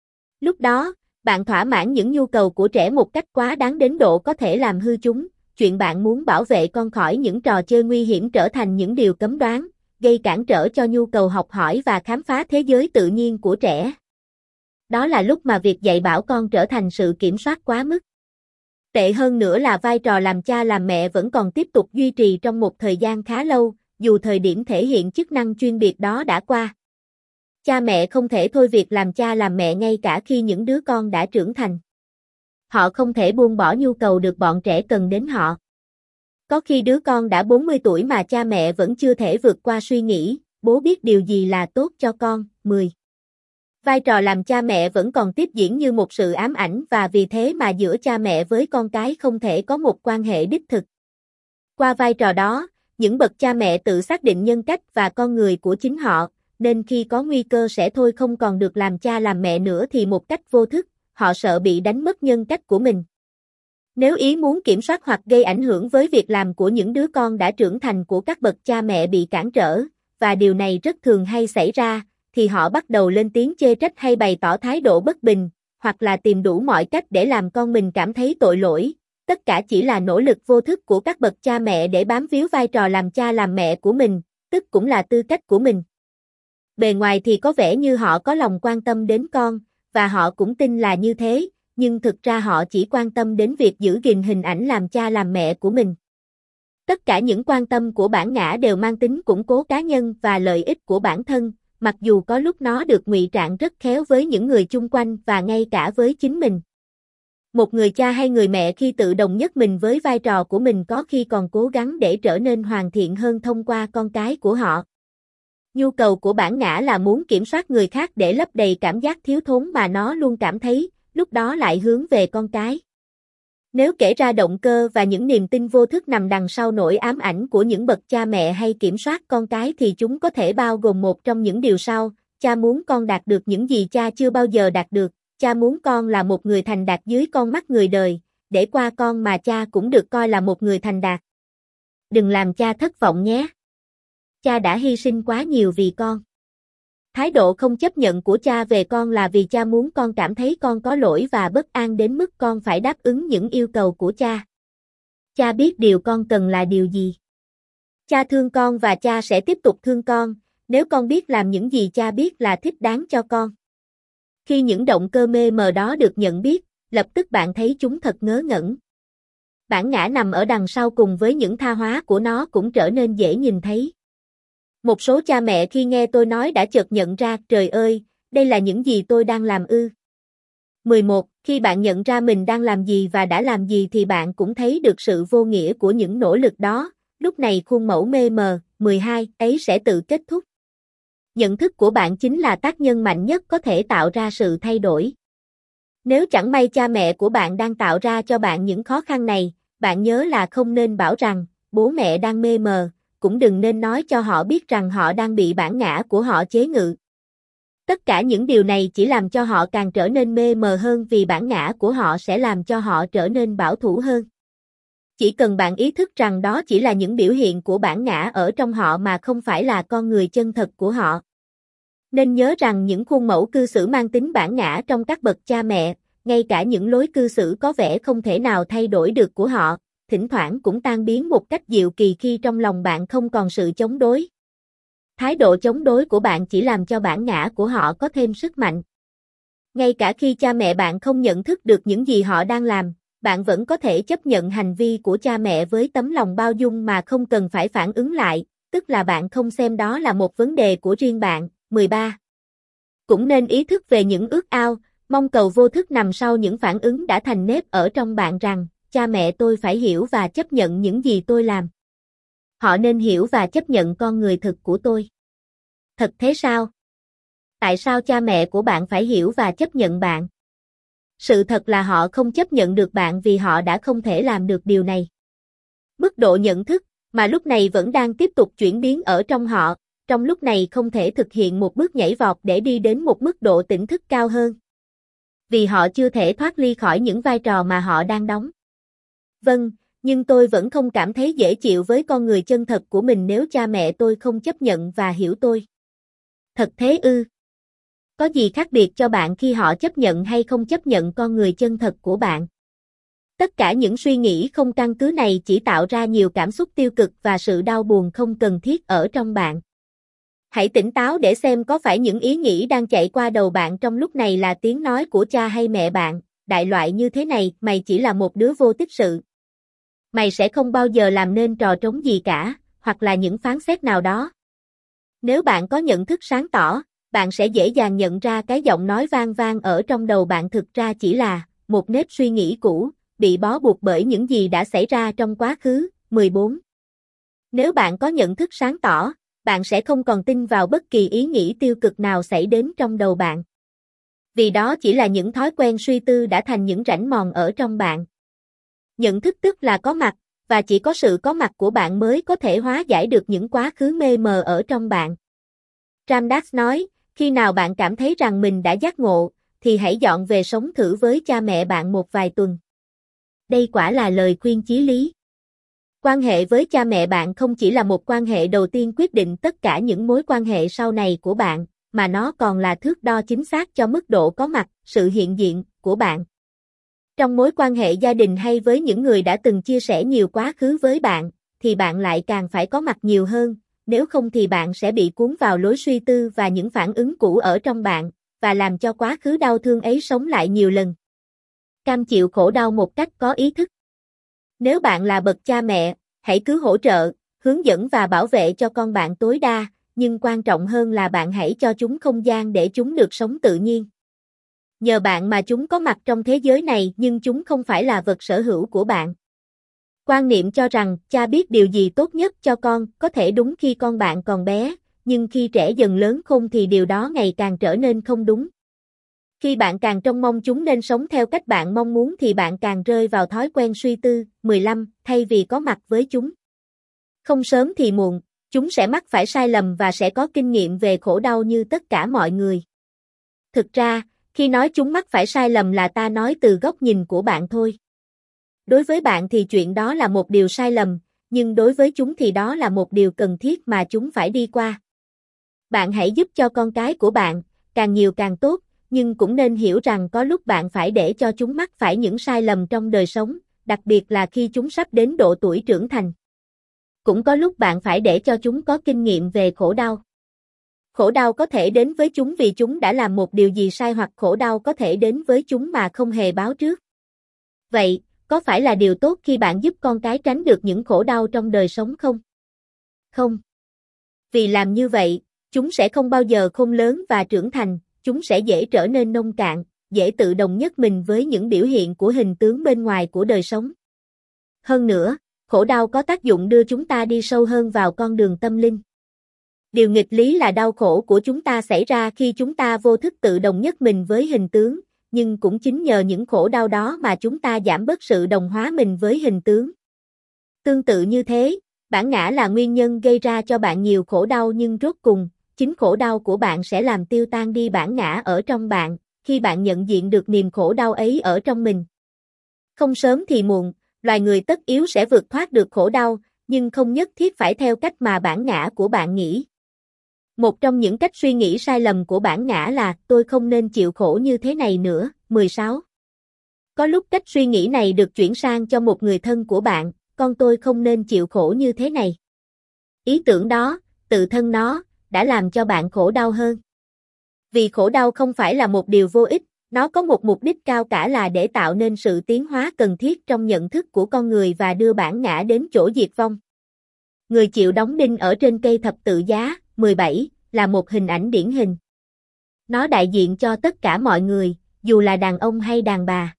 Speaker 1: Lúc đó, bạn thỏa mãn những nhu cầu của trẻ một cách quá đáng đến độ có thể làm hư chúng, chuyện bạn muốn bảo vệ con khỏi những trò chơi nguy hiểm trở thành những điều cấm đoán, gây cản trở cho nhu cầu học hỏi và khám phá thế giới tự nhiên của trẻ. Đó là lúc mà việc dạy bảo con trở thành sự kiểm soát quá mức. Tệ hơn nữa là vai trò làm cha làm mẹ vẫn còn tiếp tục duy trì trong một thời gian khá lâu, dù thời điểm thể hiện chức năng chuyên biệt đó đã qua. Cha mẹ không thể thôi việc làm cha làm mẹ ngay cả khi những đứa con đã trưởng thành. Họ không thể buông bỏ nhu cầu được bọn trẻ cần đến họ. Có khi đứa con đã bốn mươi tuổi mà cha mẹ vẫn chưa thể vượt qua suy nghĩ, bố biết điều gì là tốt cho con. mười. Vai trò làm cha mẹ vẫn còn tiếp diễn như một sự ám ảnh và vì thế mà giữa cha mẹ với con cái không thể có một quan hệ đích thực. Qua vai trò đó, những bậc cha mẹ tự xác định nhân cách và con người của chính họ, nên khi có nguy cơ sẽ thôi không còn được làm cha làm mẹ nữa thì một cách vô thức, họ sợ bị đánh mất nhân cách của mình. Nếu ý muốn kiểm soát hoặc gây ảnh hưởng với việc làm của những đứa con đã trưởng thành của các bậc cha mẹ bị cản trở, và điều này rất thường hay xảy ra, thì họ bắt đầu lên tiếng chê trách hay bày tỏ thái độ bất bình, hoặc là tìm đủ mọi cách để làm con mình cảm thấy tội lỗi. Tất cả chỉ là nỗ lực vô thức của các bậc cha mẹ để bám víu vai trò làm cha làm mẹ của mình, tức cũng là tư cách của mình. Bề ngoài thì có vẻ như họ có lòng quan tâm đến con, và họ cũng tin là như thế, nhưng thực ra họ chỉ quan tâm đến việc giữ gìn hình ảnh làm cha làm mẹ của mình. Tất cả những quan tâm của bản ngã đều mang tính củng cố cá nhân và lợi ích của bản thân, mặc dù có lúc nó được ngụy trang rất khéo với những người chung quanh và ngay cả với chính mình. Một người cha hay người mẹ khi tự đồng nhất mình với vai trò của mình có khi còn cố gắng để trở nên hoàn thiện hơn thông qua con cái của họ. Nhu cầu của bản ngã là muốn kiểm soát người khác để lấp đầy cảm giác thiếu thốn mà nó luôn cảm thấy, lúc đó lại hướng về con cái. Nếu kể ra động cơ và những niềm tin vô thức nằm đằng sau nỗi ám ảnh của những bậc cha mẹ hay kiểm soát con cái thì chúng có thể bao gồm một trong những điều sau: cha muốn con đạt được những gì cha chưa bao giờ đạt được, cha muốn con là một người thành đạt dưới con mắt người đời, để qua con mà cha cũng được coi là một người thành đạt. Đừng làm cha thất vọng nhé. Cha đã hy sinh quá nhiều vì con. Thái độ không chấp nhận của cha về con là vì cha muốn con cảm thấy con có lỗi và bất an đến mức con phải đáp ứng những yêu cầu của cha. Cha biết điều con cần là điều gì. Cha thương con và cha sẽ tiếp tục thương con, nếu con biết làm những gì cha biết là thích đáng cho con. Khi những động cơ mê mờ đó được nhận biết, lập tức bạn thấy chúng thật ngớ ngẩn. Bản ngã nằm ở đằng sau cùng với những tha hóa của nó cũng trở nên dễ nhìn thấy. Một số cha mẹ khi nghe tôi nói đã chợt nhận ra, trời ơi, đây là những gì tôi đang làm ư. mười một. Khi bạn nhận ra mình đang làm gì và đã làm gì thì bạn cũng thấy được sự vô nghĩa của những nỗ lực đó, lúc này khuôn mẫu mê mờ, mười hai, ấy sẽ tự kết thúc. Nhận thức của bạn chính là tác nhân mạnh nhất có thể tạo ra sự thay đổi. Nếu chẳng may cha mẹ của bạn đang tạo ra cho bạn những khó khăn này, bạn nhớ là không nên bảo rằng, bố mẹ đang mê mờ, cũng đừng nên nói cho họ biết rằng họ đang bị bản ngã của họ chế ngự. Tất cả những điều này chỉ làm cho họ càng trở nên mê mờ hơn vì bản ngã của họ sẽ làm cho họ trở nên bảo thủ hơn. Chỉ cần bạn ý thức rằng đó chỉ là những biểu hiện của bản ngã ở trong họ mà không phải là con người chân thật của họ. Nên nhớ rằng những khuôn mẫu cư xử mang tính bản ngã trong các bậc cha mẹ, ngay cả những lối cư xử có vẻ không thể nào thay đổi được của họ, thỉnh thoảng cũng tan biến một cách diệu kỳ khi trong lòng bạn không còn sự chống đối. Thái độ chống đối của bạn chỉ làm cho bản ngã của họ có thêm sức mạnh. Ngay cả khi cha mẹ bạn không nhận thức được những gì họ đang làm, bạn vẫn có thể chấp nhận hành vi của cha mẹ với tấm lòng bao dung mà không cần phải phản ứng lại, tức là bạn không xem đó là một vấn đề của riêng bạn. mười ba. Cũng nên ý thức về những ước ao, mong cầu vô thức nằm sau những phản ứng đã thành nếp ở trong bạn rằng, cha mẹ tôi phải hiểu và chấp nhận những gì tôi làm. Họ nên hiểu và chấp nhận con người thực của tôi. Thật thế sao? Tại sao cha mẹ của bạn phải hiểu và chấp nhận bạn? Sự thật là họ không chấp nhận được bạn vì họ đã không thể làm được điều này. Mức độ nhận thức, mà lúc này vẫn đang tiếp tục chuyển biến ở trong họ, trong lúc này không thể thực hiện một bước nhảy vọt để đi đến một mức độ tỉnh thức cao hơn. Vì họ chưa thể thoát ly khỏi những vai trò mà họ đang đóng. Vâng, nhưng tôi vẫn không cảm thấy dễ chịu với con người chân thật của mình nếu cha mẹ tôi không chấp nhận và hiểu tôi. Thật thế ư? Có gì khác biệt cho bạn khi họ chấp nhận hay không chấp nhận con người chân thật của bạn? Tất cả những suy nghĩ không căn cứ này chỉ tạo ra nhiều cảm xúc tiêu cực và sự đau buồn không cần thiết ở trong bạn. Hãy tỉnh táo để xem có phải những ý nghĩ đang chạy qua đầu bạn trong lúc này là tiếng nói của cha hay mẹ bạn, đại loại như thế này, mày chỉ là một đứa vô tích sự. Mày sẽ không bao giờ làm nên trò trống gì cả, hoặc là những phán xét nào đó. Nếu bạn có nhận thức sáng tỏ, bạn sẽ dễ dàng nhận ra cái giọng nói vang vang ở trong đầu bạn thực ra chỉ là một nếp suy nghĩ cũ, bị bó buộc bởi những gì đã xảy ra trong quá khứ. mười bốn. Nếu bạn có nhận thức sáng tỏ, bạn sẽ không còn tin vào bất kỳ ý nghĩ tiêu cực nào xảy đến trong đầu bạn. Vì đó chỉ là những thói quen suy tư đã thành những rãnh mòn ở trong bạn. Nhận thức tức là có mặt, và chỉ có sự có mặt của bạn mới có thể hóa giải được những quá khứ mê mờ ở trong bạn. Ram Dass nói, khi nào bạn cảm thấy rằng mình đã giác ngộ, thì hãy dọn về sống thử với cha mẹ bạn một vài tuần. Đây quả là lời khuyên chí lý. Quan hệ với cha mẹ bạn không chỉ là một quan hệ đầu tiên quyết định tất cả những mối quan hệ sau này của bạn, mà nó còn là thước đo chính xác cho mức độ có mặt, sự hiện diện của bạn. Trong mối quan hệ gia đình hay với những người đã từng chia sẻ nhiều quá khứ với bạn, thì bạn lại càng phải có mặt nhiều hơn, nếu không thì bạn sẽ bị cuốn vào lối suy tư và những phản ứng cũ ở trong bạn, và làm cho quá khứ đau thương ấy sống lại nhiều lần. Cam chịu khổ đau một cách có ý thức. Nếu bạn là bậc cha mẹ, hãy cứ hỗ trợ, hướng dẫn và bảo vệ cho con bạn tối đa, nhưng quan trọng hơn là bạn hãy cho chúng không gian để chúng được sống tự nhiên. Nhờ bạn mà chúng có mặt trong thế giới này nhưng chúng không phải là vật sở hữu của bạn. Quan niệm cho rằng cha biết điều gì tốt nhất cho con có thể đúng khi con bạn còn bé, nhưng khi trẻ dần lớn khôn thì điều đó ngày càng trở nên không đúng. Khi bạn càng trông mong chúng nên sống theo cách bạn mong muốn thì bạn càng rơi vào thói quen suy tư. mười lăm. Thay vì có mặt với chúng. Không sớm thì muộn, chúng sẽ mắc phải sai lầm và sẽ có kinh nghiệm về khổ đau như tất cả mọi người. Thực ra, khi nói chúng mắc phải sai lầm là ta nói từ góc nhìn của bạn thôi. Đối với bạn thì chuyện đó là một điều sai lầm, nhưng đối với chúng thì đó là một điều cần thiết mà chúng phải đi qua. Bạn hãy giúp cho con cái của bạn, càng nhiều càng tốt, nhưng cũng nên hiểu rằng có lúc bạn phải để cho chúng mắc phải những sai lầm trong đời sống, đặc biệt là khi chúng sắp đến độ tuổi trưởng thành. Cũng có lúc bạn phải để cho chúng có kinh nghiệm về khổ đau. Khổ đau có thể đến với chúng vì chúng đã làm một điều gì sai hoặc khổ đau có thể đến với chúng mà không hề báo trước. Vậy, có phải là điều tốt khi bạn giúp con cái tránh được những khổ đau trong đời sống không? Không. Vì làm như vậy, chúng sẽ không bao giờ khôn lớn và trưởng thành, chúng sẽ dễ trở nên nông cạn, dễ tự đồng nhất mình với những biểu hiện của hình tướng bên ngoài của đời sống. Hơn nữa, khổ đau có tác dụng đưa chúng ta đi sâu hơn vào con đường tâm linh. Điều nghịch lý là đau khổ của chúng ta xảy ra khi chúng ta vô thức tự đồng nhất mình với hình tướng, nhưng cũng chính nhờ những khổ đau đó mà chúng ta giảm bớt sự đồng hóa mình với hình tướng. Tương tự như thế, bản ngã là nguyên nhân gây ra cho bạn nhiều khổ đau nhưng rốt cùng, chính khổ đau của bạn sẽ làm tiêu tan đi bản ngã ở trong bạn, khi bạn nhận diện được niềm khổ đau ấy ở trong mình. Không sớm thì muộn, loài người tất yếu sẽ vượt thoát được khổ đau, nhưng không nhất thiết phải theo cách mà bản ngã của bạn nghĩ. Một trong những cách suy nghĩ sai lầm của bản ngã là tôi không nên chịu khổ như thế này nữa. mười sáu. Có lúc cách suy nghĩ này được chuyển sang cho một người thân của bạn, con tôi không nên chịu khổ như thế này. Ý tưởng đó, tự thân nó, đã làm cho bạn khổ đau hơn. Vì khổ đau không phải là một điều vô ích, nó có một mục đích cao cả là để tạo nên sự tiến hóa cần thiết trong nhận thức của con người và đưa bản ngã đến chỗ diệt vong. Người chịu đóng đinh ở trên cây thập tự giá, mười bảy, là một hình ảnh điển hình. Nó đại diện cho tất cả mọi người, dù là đàn ông hay đàn bà.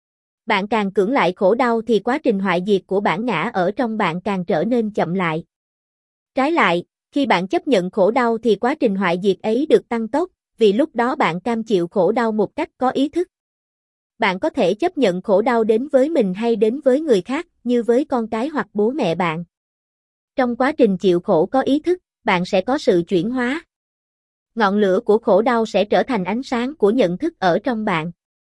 Speaker 1: Bạn càng cưỡng lại khổ đau thì quá trình hoại diệt của bản ngã ở trong bạn càng trở nên chậm lại. Trái lại, khi bạn chấp nhận khổ đau thì quá trình hoại diệt ấy được tăng tốc, vì lúc đó bạn cam chịu khổ đau một cách có ý thức. Bạn có thể chấp nhận khổ đau đến với mình hay đến với người khác, như với con cái hoặc bố mẹ bạn. Trong quá trình chịu khổ có ý thức, bạn sẽ có sự chuyển hóa. Ngọn lửa của khổ đau sẽ trở thành ánh sáng của nhận thức ở trong bạn.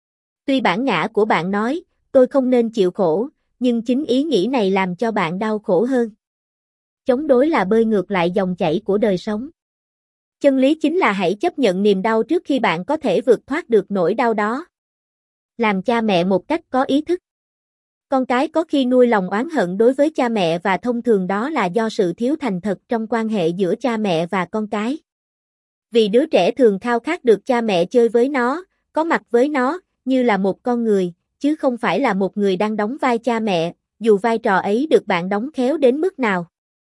Speaker 1: Tuy bản ngã của bạn nói, tôi không nên chịu khổ, nhưng chính ý nghĩ này làm cho bạn đau khổ hơn. Chống đối là bơi ngược lại dòng chảy của đời sống. Chân lý chính là hãy chấp nhận niềm đau trước khi bạn có thể vượt thoát được nỗi đau đó. Làm cha mẹ một cách có ý thức. Con cái có khi nuôi lòng oán hận đối với cha mẹ và thông thường đó là do sự thiếu thành thật trong quan hệ giữa cha mẹ và con cái. Vì đứa trẻ thường khao khát được cha mẹ chơi với nó, có mặt với nó, như là một con người, chứ không phải là một người đang đóng vai cha mẹ, dù vai trò ấy được bạn đóng khéo đến mức nào.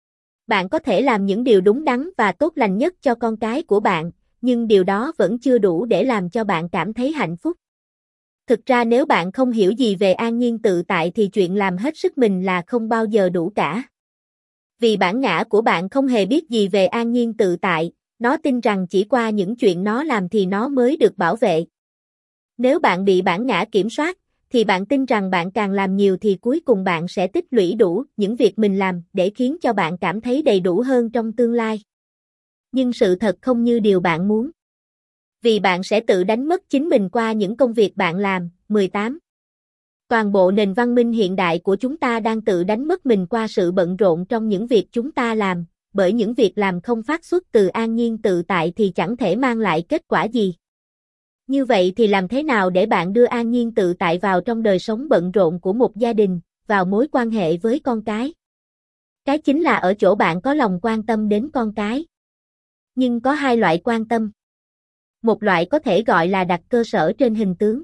Speaker 1: Bạn có thể làm những điều đúng đắn và tốt lành nhất cho con cái của bạn, nhưng điều đó vẫn chưa đủ để làm cho bạn cảm thấy hạnh phúc. Thực ra nếu bạn không hiểu gì về an nhiên tự tại thì chuyện làm hết sức mình là không bao giờ đủ cả. Vì bản ngã của bạn không hề biết gì về an nhiên tự tại, nó tin rằng chỉ qua những chuyện nó làm thì nó mới được bảo vệ. Nếu bạn bị bản ngã kiểm soát, thì bạn tin rằng bạn càng làm nhiều thì cuối cùng bạn sẽ tích lũy đủ những việc mình làm để khiến cho bạn cảm thấy đầy đủ hơn trong tương lai. Nhưng sự thật không như điều bạn muốn. Vì bạn sẽ tự đánh mất chính mình qua những công việc bạn làm. mười tám. Toàn bộ nền văn minh hiện đại của chúng ta đang tự đánh mất mình qua sự bận rộn trong những việc chúng ta làm, bởi những việc làm không phát xuất từ an nhiên tự tại thì chẳng thể mang lại kết quả gì. Như vậy thì làm thế nào để bạn đưa an nhiên tự tại vào trong đời sống bận rộn của một gia đình, vào mối quan hệ với con cái? Cái chính là ở chỗ bạn có lòng quan tâm đến con cái. Nhưng có hai loại quan tâm. Một loại có thể gọi là đặt cơ sở trên hình tướng.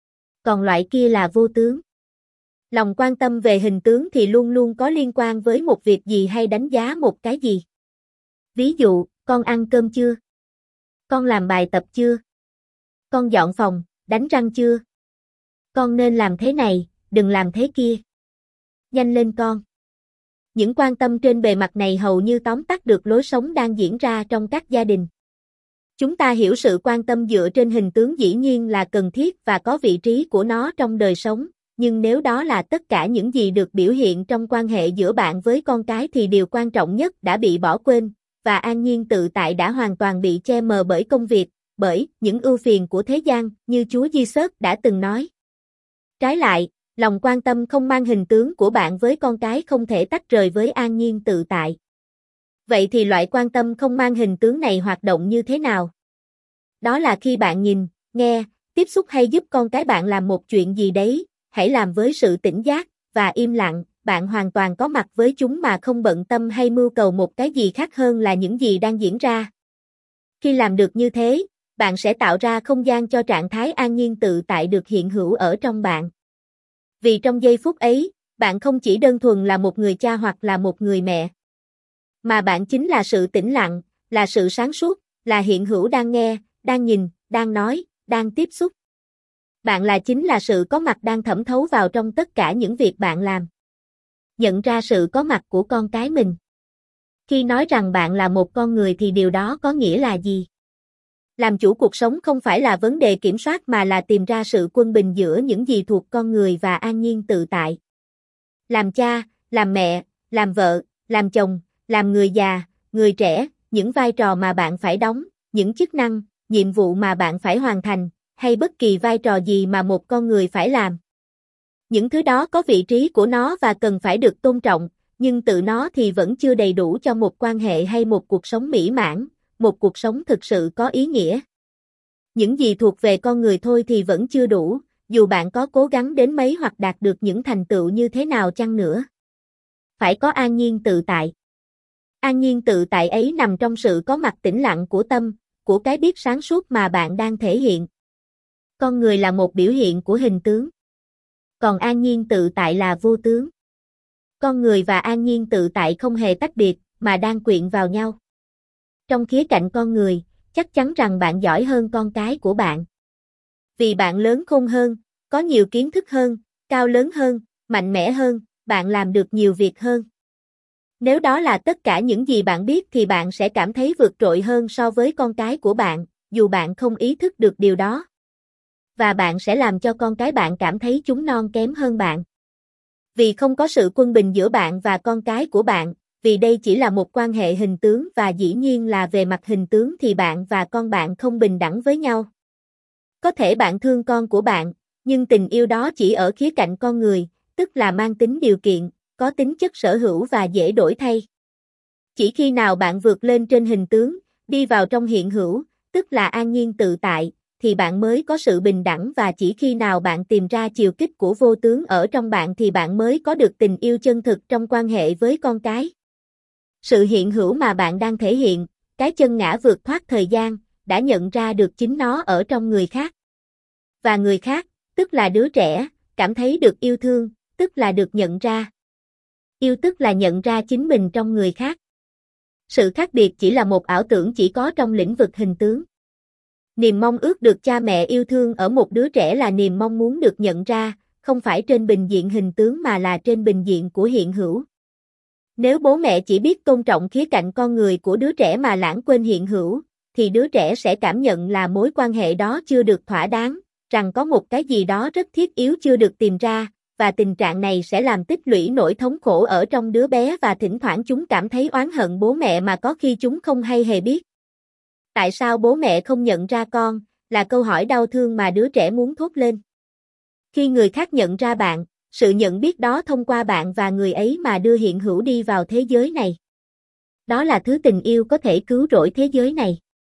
Speaker 1: Còn loại kia là vô tướng. Lòng quan tâm về hình tướng thì luôn luôn có liên quan với một việc gì hay đánh giá một cái gì. Ví dụ, con ăn cơm chưa? Con làm bài tập chưa? Con dọn phòng, đánh răng chưa? Con nên làm thế này, đừng làm thế kia. Nhanh lên con. Những quan tâm trên bề mặt này hầu như tóm tắt được lối sống đang diễn ra trong các gia đình. Chúng ta hiểu sự quan tâm dựa trên hình tướng dĩ nhiên là cần thiết và có vị trí của nó trong đời sống, nhưng nếu đó là tất cả những gì được biểu hiện trong quan hệ giữa bạn với con cái thì điều quan trọng nhất đã bị bỏ quên, và an nhiên tự tại đã hoàn toàn bị che mờ bởi công việc, bởi những ưu phiền của thế gian, như Chúa Giêsu đã từng nói. Trái lại, lòng quan tâm không mang hình tướng của bạn với con cái không thể tách rời với an nhiên tự tại. Vậy thì loại quan tâm không mang hình tướng này hoạt động như thế nào? Đó là khi bạn nhìn, nghe, tiếp xúc hay giúp con cái bạn làm một chuyện gì đấy, hãy làm với sự tỉnh giác và im lặng, bạn hoàn toàn có mặt với chúng mà không bận tâm hay mưu cầu một cái gì khác hơn là những gì đang diễn ra. Khi làm được như thế, bạn sẽ tạo ra không gian cho trạng thái an nhiên tự tại được hiện hữu ở trong bạn. Vì trong giây phút ấy, bạn không chỉ đơn thuần là một người cha hoặc là một người mẹ, mà bạn chính là sự tĩnh lặng, là sự sáng suốt, là hiện hữu đang nghe, đang nhìn, đang nói, đang tiếp xúc. Bạn là chính là sự có mặt đang thẩm thấu vào trong tất cả những việc bạn làm. Nhận ra sự có mặt của con cái mình. Khi nói rằng bạn là một con người thì điều đó có nghĩa là gì? Làm chủ cuộc sống không phải là vấn đề kiểm soát mà là tìm ra sự quân bình giữa những gì thuộc con người và an nhiên tự tại. Làm cha, làm mẹ, làm vợ, làm chồng, làm người già, người trẻ, những vai trò mà bạn phải đóng, những chức năng, nhiệm vụ mà bạn phải hoàn thành, hay bất kỳ vai trò gì mà một con người phải làm. Những thứ đó có vị trí của nó và cần phải được tôn trọng, nhưng tự nó thì vẫn chưa đầy đủ cho một quan hệ hay một cuộc sống mỹ mãn, một cuộc sống thực sự có ý nghĩa. Những gì thuộc về con người thôi thì vẫn chưa đủ, dù bạn có cố gắng đến mấy hoặc đạt được những thành tựu như thế nào chăng nữa. Phải có an nhiên tự tại. An nhiên tự tại ấy nằm trong sự có mặt tĩnh lặng của tâm, của cái biết sáng suốt mà bạn đang thể hiện. Con người là một biểu hiện của hình tướng. Còn an nhiên tự tại là vô tướng. Con người và an nhiên tự tại không hề tách biệt, mà đang quyện vào nhau. Trong khía cạnh con người, chắc chắn rằng bạn giỏi hơn con cái của bạn. Vì bạn lớn khôn hơn, có nhiều kiến thức hơn, cao lớn hơn, mạnh mẽ hơn, bạn làm được nhiều việc hơn. Nếu đó là tất cả những gì bạn biết thì bạn sẽ cảm thấy vượt trội hơn so với con cái của bạn, dù bạn không ý thức được điều đó. Và bạn sẽ làm cho con cái bạn cảm thấy chúng non kém hơn bạn. Vì không có sự quân bình giữa bạn và con cái của bạn, vì đây chỉ là một quan hệ hình tướng và dĩ nhiên là về mặt hình tướng thì bạn và con bạn không bình đẳng với nhau. Có thể bạn thương con của bạn, nhưng tình yêu đó chỉ ở khía cạnh con người, tức là mang tính điều kiện, có tính chất sở hữu và dễ đổi thay. Chỉ khi nào bạn vượt lên trên hình tướng, đi vào trong hiện hữu, tức là an nhiên tự tại, thì bạn mới có sự bình đẳng và chỉ khi nào bạn tìm ra chiều kích của vô tướng ở trong bạn thì bạn mới có được tình yêu chân thực trong quan hệ với con cái. Sự hiện hữu mà bạn đang thể hiện, cái chân ngã vượt thoát thời gian, đã nhận ra được chính nó ở trong người khác. Và người khác, tức là đứa trẻ, cảm thấy được yêu thương, tức là được nhận ra. Yêu tức là nhận ra chính mình trong người khác. Sự khác biệt chỉ là một ảo tưởng chỉ có trong lĩnh vực hình tướng. Niềm mong ước được cha mẹ yêu thương ở một đứa trẻ là niềm mong muốn được nhận ra, không phải trên bình diện hình tướng mà là trên bình diện của hiện hữu. Nếu bố mẹ chỉ biết tôn trọng khía cạnh con người của đứa trẻ mà lãng quên hiện hữu, thì đứa trẻ sẽ cảm nhận là mối quan hệ đó chưa được thỏa đáng, rằng có một cái gì đó rất thiết yếu chưa được tìm ra, và tình trạng này sẽ làm tích lũy nỗi thống khổ ở trong đứa bé và thỉnh thoảng chúng cảm thấy oán hận bố mẹ mà có khi chúng không hay hề biết. Tại sao bố mẹ không nhận ra con, là câu hỏi đau thương mà đứa trẻ muốn thốt lên. Khi người khác nhận ra bạn, sự nhận biết đó thông qua bạn và người ấy mà đưa hiện hữu đi vào thế giới này. Đó là thứ tình yêu có thể cứu rỗi thế giới này.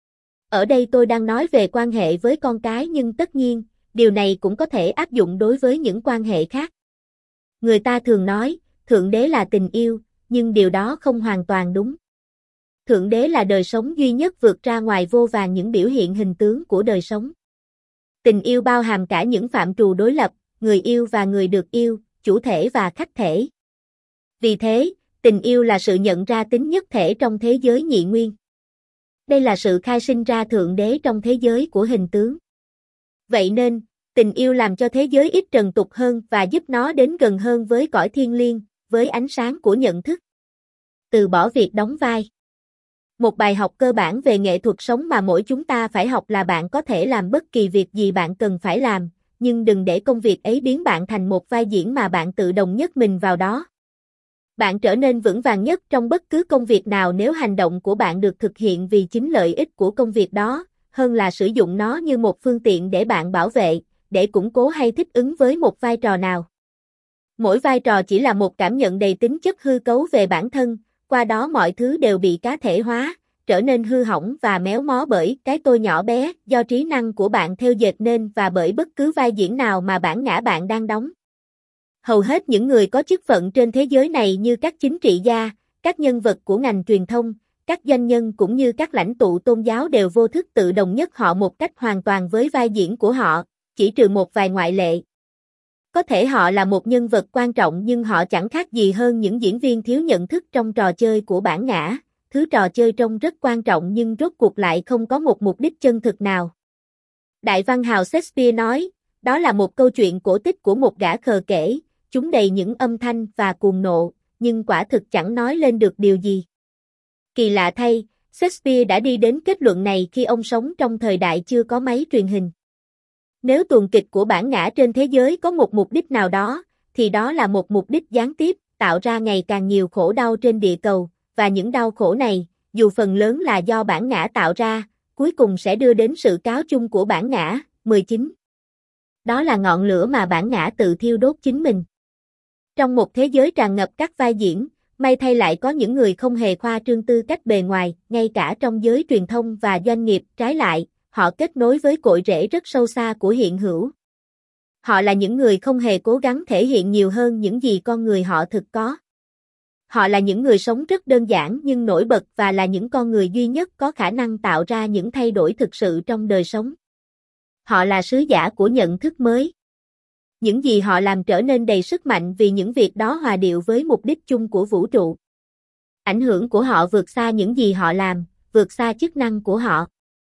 Speaker 1: Ở đây tôi đang nói về quan hệ với con cái nhưng tất nhiên, điều này cũng có thể áp dụng đối với những quan hệ khác. Người ta thường nói, Thượng Đế là tình yêu, nhưng điều đó không hoàn toàn đúng. Thượng Đế là đời sống duy nhất vượt ra ngoài vô vàn những biểu hiện hình tướng của đời sống. Tình yêu bao hàm cả những phạm trù đối lập, người yêu và người được yêu, chủ thể và khách thể. Vì thế, tình yêu là sự nhận ra tính nhất thể trong thế giới nhị nguyên. Đây là sự khai sinh ra Thượng Đế trong thế giới của hình tướng. Vậy nên, tình yêu làm cho thế giới ít trần tục hơn và giúp nó đến gần hơn với cõi thiên liêng, với ánh sáng của nhận thức. Từ bỏ việc đóng vai. Một bài học cơ bản về nghệ thuật sống mà mỗi chúng ta phải học là bạn có thể làm bất kỳ việc gì bạn cần phải làm, nhưng đừng để công việc ấy biến bạn thành một vai diễn mà bạn tự đồng nhất mình vào đó. Bạn trở nên vững vàng nhất trong bất cứ công việc nào nếu hành động của bạn được thực hiện vì chính lợi ích của công việc đó, hơn là sử dụng nó như một phương tiện để bạn bảo vệ, để củng cố hay thích ứng với một vai trò nào. Mỗi vai trò chỉ là một cảm nhận đầy tính chất hư cấu về bản thân, qua đó mọi thứ đều bị cá thể hóa, trở nên hư hỏng và méo mó bởi cái tôi nhỏ bé do trí năng của bạn theo dệt nên và bởi bất cứ vai diễn nào mà bản ngã bạn đang đóng. Hầu hết những người có chức phận trên thế giới này như các chính trị gia, các nhân vật của ngành truyền thông, các doanh nhân cũng như các lãnh tụ tôn giáo đều vô thức tự đồng nhất họ một cách hoàn toàn với vai diễn của họ, chỉ trừ một vài ngoại lệ. Có thể họ là một nhân vật quan trọng nhưng họ chẳng khác gì hơn những diễn viên thiếu nhận thức trong trò chơi của bản ngã, thứ trò chơi trông rất quan trọng nhưng rốt cuộc lại không có một mục đích chân thực nào. Đại văn hào Shakespeare nói, đó là một câu chuyện cổ tích của một gã khờ kể, chúng đầy những âm thanh và cuồng nộ, nhưng quả thực chẳng nói lên được điều gì. Kỳ lạ thay, Shakespeare đã đi đến kết luận này khi ông sống trong thời đại chưa có máy truyền hình. Nếu tuồng kịch của bản ngã trên thế giới có một mục đích nào đó, thì đó là một mục đích gián tiếp, tạo ra ngày càng nhiều khổ đau trên địa cầu, và những đau khổ này, dù phần lớn là do bản ngã tạo ra, cuối cùng sẽ đưa đến sự cáo chung của bản ngã. mười chín. Đó là ngọn lửa mà bản ngã tự thiêu đốt chính mình. Trong một thế giới tràn ngập các vai diễn, may thay lại có những người không hề khoa trương tư cách bề ngoài, ngay cả trong giới truyền thông và doanh nghiệp, trái lại, họ kết nối với cội rễ rất sâu xa của hiện hữu. Họ là những người không hề cố gắng thể hiện nhiều hơn những gì con người họ thực có. Họ là những người sống rất đơn giản nhưng nổi bật và là những con người duy nhất có khả năng tạo ra những thay đổi thực sự trong đời sống. Họ là sứ giả của nhận thức mới. Những gì họ làm trở nên đầy sức mạnh vì những việc đó hòa điệu với mục đích chung của vũ trụ. Ảnh hưởng của họ vượt xa những gì họ làm, vượt xa chức năng của họ.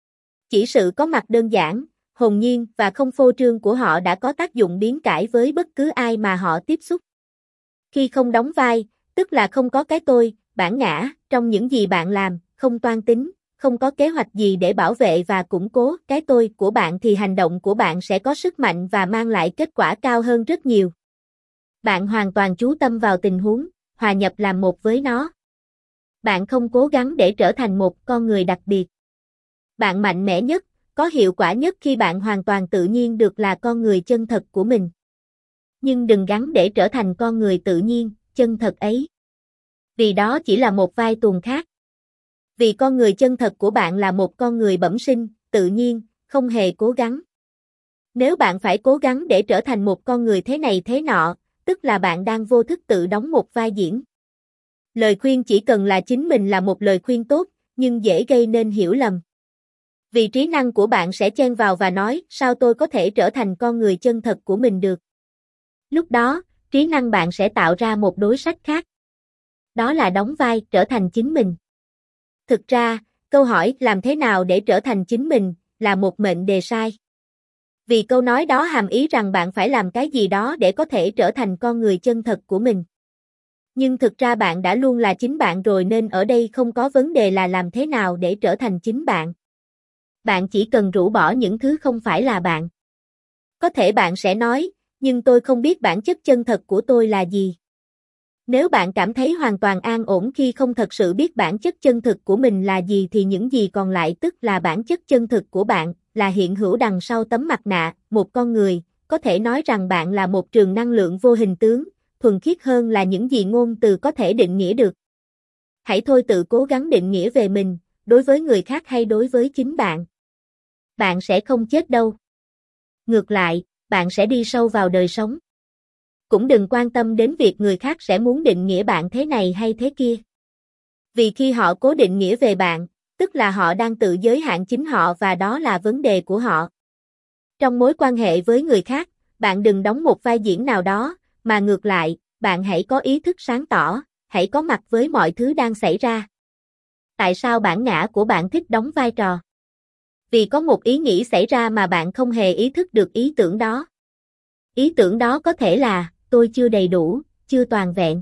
Speaker 1: Chỉ sự có mặt đơn giản, hồn nhiên và không phô trương của họ đã có tác dụng biến cải với bất cứ ai mà họ tiếp xúc. Khi không đóng vai, tức là không có cái tôi, bản ngã, trong những gì bạn làm, không toan tính, không có kế hoạch gì để bảo vệ và củng cố cái tôi của bạn thì hành động của bạn sẽ có sức mạnh và mang lại kết quả cao hơn rất nhiều. Bạn hoàn toàn chú tâm vào tình huống, hòa nhập làm một với nó. Bạn không cố gắng để trở thành một con người đặc biệt. Bạn mạnh mẽ nhất, có hiệu quả nhất khi bạn hoàn toàn tự nhiên được là con người chân thật của mình. Nhưng đừng gắng để trở thành con người tự nhiên, chân thật ấy. Vì đó chỉ là một vai tuồng khác. Vì con người chân thật của bạn là một con người bẩm sinh, tự nhiên, không hề cố gắng. Nếu bạn phải cố gắng để trở thành một con người thế này thế nọ, tức là bạn đang vô thức tự đóng một vai diễn. Lời khuyên chỉ cần là chính mình là một lời khuyên tốt, nhưng dễ gây nên hiểu lầm. Vì trí năng của bạn sẽ chen vào và nói, sao tôi có thể trở thành con người chân thật của mình được? Lúc đó, trí năng bạn sẽ tạo ra một đối sách khác. Đó là đóng vai, trở thành chính mình. Thực ra, câu hỏi làm thế nào để trở thành chính mình là một mệnh đề sai. Vì câu nói đó hàm ý rằng bạn phải làm cái gì đó để có thể trở thành con người chân thật của mình. Nhưng thực ra bạn đã luôn là chính bạn rồi nên ở đây không có vấn đề là làm thế nào để trở thành chính bạn. Bạn chỉ cần rũ bỏ những thứ không phải là bạn. Có thể bạn sẽ nói, nhưng tôi không biết bản chất chân thật của tôi là gì. Nếu bạn cảm thấy hoàn toàn an ổn khi không thật sự biết bản chất chân thực của mình là gì thì những gì còn lại tức là bản chất chân thực của bạn, là hiện hữu đằng sau tấm mặt nạ, một con người, có thể nói rằng bạn là một trường năng lượng vô hình tướng, thuần khiết hơn là những gì ngôn từ có thể định nghĩa được. Hãy thôi tự cố gắng định nghĩa về mình, đối với người khác hay đối với chính bạn. Bạn sẽ không chết đâu. Ngược lại, bạn sẽ đi sâu vào đời sống. Cũng đừng quan tâm đến việc người khác sẽ muốn định nghĩa bạn thế này hay thế kia. Vì khi họ cố định nghĩa về bạn, tức là họ đang tự giới hạn chính họ và đó là vấn đề của họ. Trong mối quan hệ với người khác, bạn đừng đóng một vai diễn nào đó, mà ngược lại, bạn hãy có ý thức sáng tỏ, hãy có mặt với mọi thứ đang xảy ra. Tại sao bản ngã của bạn thích đóng vai trò? Vì có một ý nghĩ xảy ra mà bạn không hề ý thức được ý tưởng đó. Ý tưởng đó có thể là, tôi chưa đầy đủ, chưa toàn vẹn.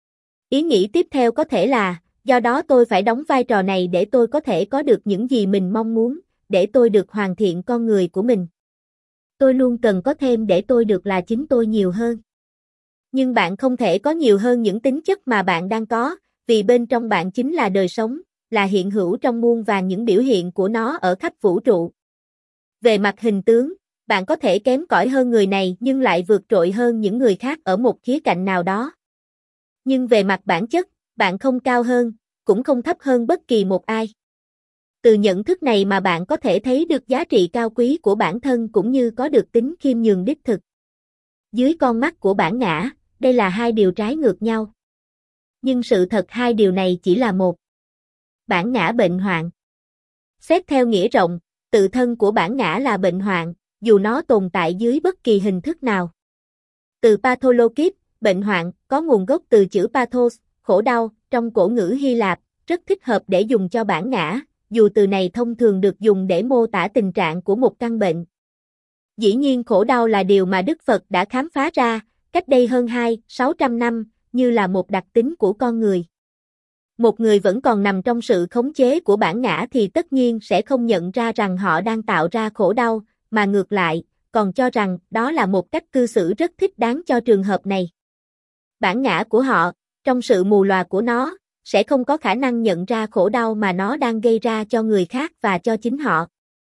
Speaker 1: Ý nghĩ tiếp theo có thể là, do đó tôi phải đóng vai trò này để tôi có thể có được những gì mình mong muốn, để tôi được hoàn thiện con người của mình. Tôi luôn cần có thêm để tôi được là chính tôi nhiều hơn. Nhưng bạn không thể có nhiều hơn những tính chất mà bạn đang có, vì bên trong bạn chính là đời sống, là hiện hữu trong muôn vàn những biểu hiện của nó ở khắp vũ trụ. Về mặt hình tướng, bạn có thể kém cỏi hơn người này nhưng lại vượt trội hơn những người khác ở một khía cạnh nào đó. Nhưng về mặt bản chất, bạn không cao hơn, cũng không thấp hơn bất kỳ một ai. Từ nhận thức này mà bạn có thể thấy được giá trị cao quý của bản thân cũng như có được tính khiêm nhường đích thực. Dưới con mắt của bản ngã, đây là hai điều trái ngược nhau. Nhưng sự thật hai điều này chỉ là một. Bản ngã bệnh hoạn. Xét theo nghĩa rộng, tự thân của bản ngã là bệnh hoạn, dù nó tồn tại dưới bất kỳ hình thức nào. Từ pathologic, bệnh hoạn, có nguồn gốc từ chữ pathos, khổ đau, trong cổ ngữ Hy Lạp, rất thích hợp để dùng cho bản ngã, dù từ này thông thường được dùng để mô tả tình trạng của một căn bệnh. Dĩ nhiên khổ đau là điều mà Đức Phật đã khám phá ra, cách đây hơn hai nghìn sáu trăm năm, như là một đặc tính của con người. Một người vẫn còn nằm trong sự khống chế của bản ngã thì tất nhiên sẽ không nhận ra rằng họ đang tạo ra khổ đau, mà ngược lại, còn cho rằng đó là một cách cư xử rất thích đáng cho trường hợp này. Bản ngã của họ, trong sự mù lòa của nó, sẽ không có khả năng nhận ra khổ đau mà nó đang gây ra cho người khác và cho chính họ.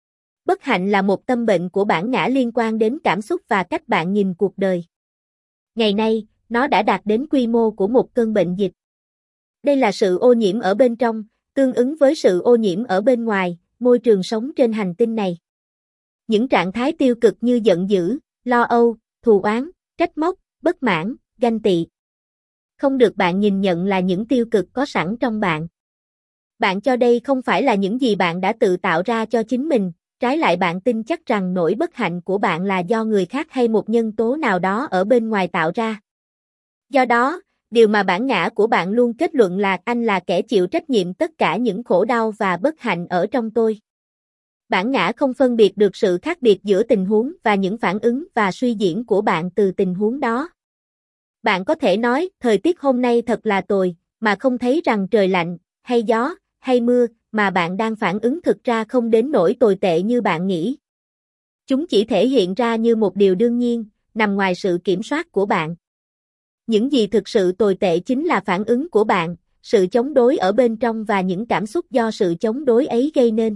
Speaker 1: Bất hạnh là một tâm bệnh của bản ngã liên quan đến cảm xúc và cách bạn nhìn cuộc đời. Ngày nay, nó đã đạt đến quy mô của một cơn bệnh dịch. Đây là sự ô nhiễm ở bên trong, tương ứng với sự ô nhiễm ở bên ngoài, môi trường sống trên hành tinh này. Những trạng thái tiêu cực như giận dữ, lo âu, thù oán, trách móc, bất mãn, ganh tị. Không được bạn nhìn nhận là những tiêu cực có sẵn trong bạn. Bạn cho đây không phải là những gì bạn đã tự tạo ra cho chính mình, trái lại bạn tin chắc rằng nỗi bất hạnh của bạn là do người khác hay một nhân tố nào đó ở bên ngoài tạo ra. Do đó, điều mà bản ngã của bạn luôn kết luận là anh là kẻ chịu trách nhiệm tất cả những khổ đau và bất hạnh ở trong tôi. Bản ngã không phân biệt được sự khác biệt giữa tình huống và những phản ứng và suy diễn của bạn từ tình huống đó. Bạn có thể nói, thời tiết hôm nay thật là tồi, mà không thấy rằng trời lạnh, hay gió, hay mưa, mà bạn đang phản ứng thực ra không đến nỗi tồi tệ như bạn nghĩ. Chúng chỉ thể hiện ra như một điều đương nhiên, nằm ngoài sự kiểm soát của bạn. Những gì thực sự tồi tệ chính là phản ứng của bạn, sự chống đối ở bên trong và những cảm xúc do sự chống đối ấy gây nên.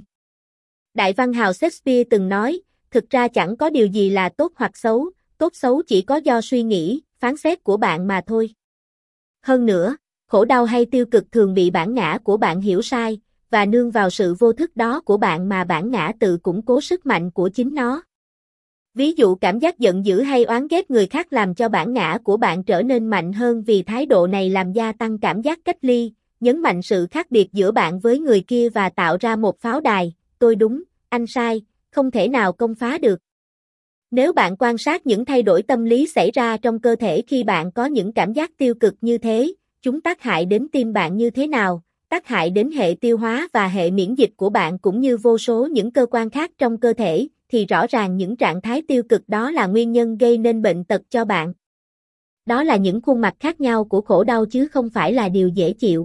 Speaker 1: Đại văn hào Shakespeare từng nói, thực ra chẳng có điều gì là tốt hoặc xấu, tốt xấu chỉ có do suy nghĩ, phán xét của bạn mà thôi. Hơn nữa, khổ đau hay tiêu cực thường bị bản ngã của bạn hiểu sai, và nương vào sự vô thức đó của bạn mà bản ngã tự củng cố sức mạnh của chính nó. Ví dụ cảm giác giận dữ hay oán ghét người khác làm cho bản ngã của bạn trở nên mạnh hơn vì thái độ này làm gia tăng cảm giác cách ly, nhấn mạnh sự khác biệt giữa bạn với người kia và tạo ra một pháo đài, tôi đúng, anh sai, không thể nào công phá được. Nếu bạn quan sát những thay đổi tâm lý xảy ra trong cơ thể khi bạn có những cảm giác tiêu cực như thế, chúng tác hại đến tim bạn như thế nào, tác hại đến hệ tiêu hóa và hệ miễn dịch của bạn cũng như vô số những cơ quan khác trong cơ thể, thì rõ ràng những trạng thái tiêu cực đó là nguyên nhân gây nên bệnh tật cho bạn. Đó là những khuôn mặt khác nhau của khổ đau chứ không phải là điều dễ chịu.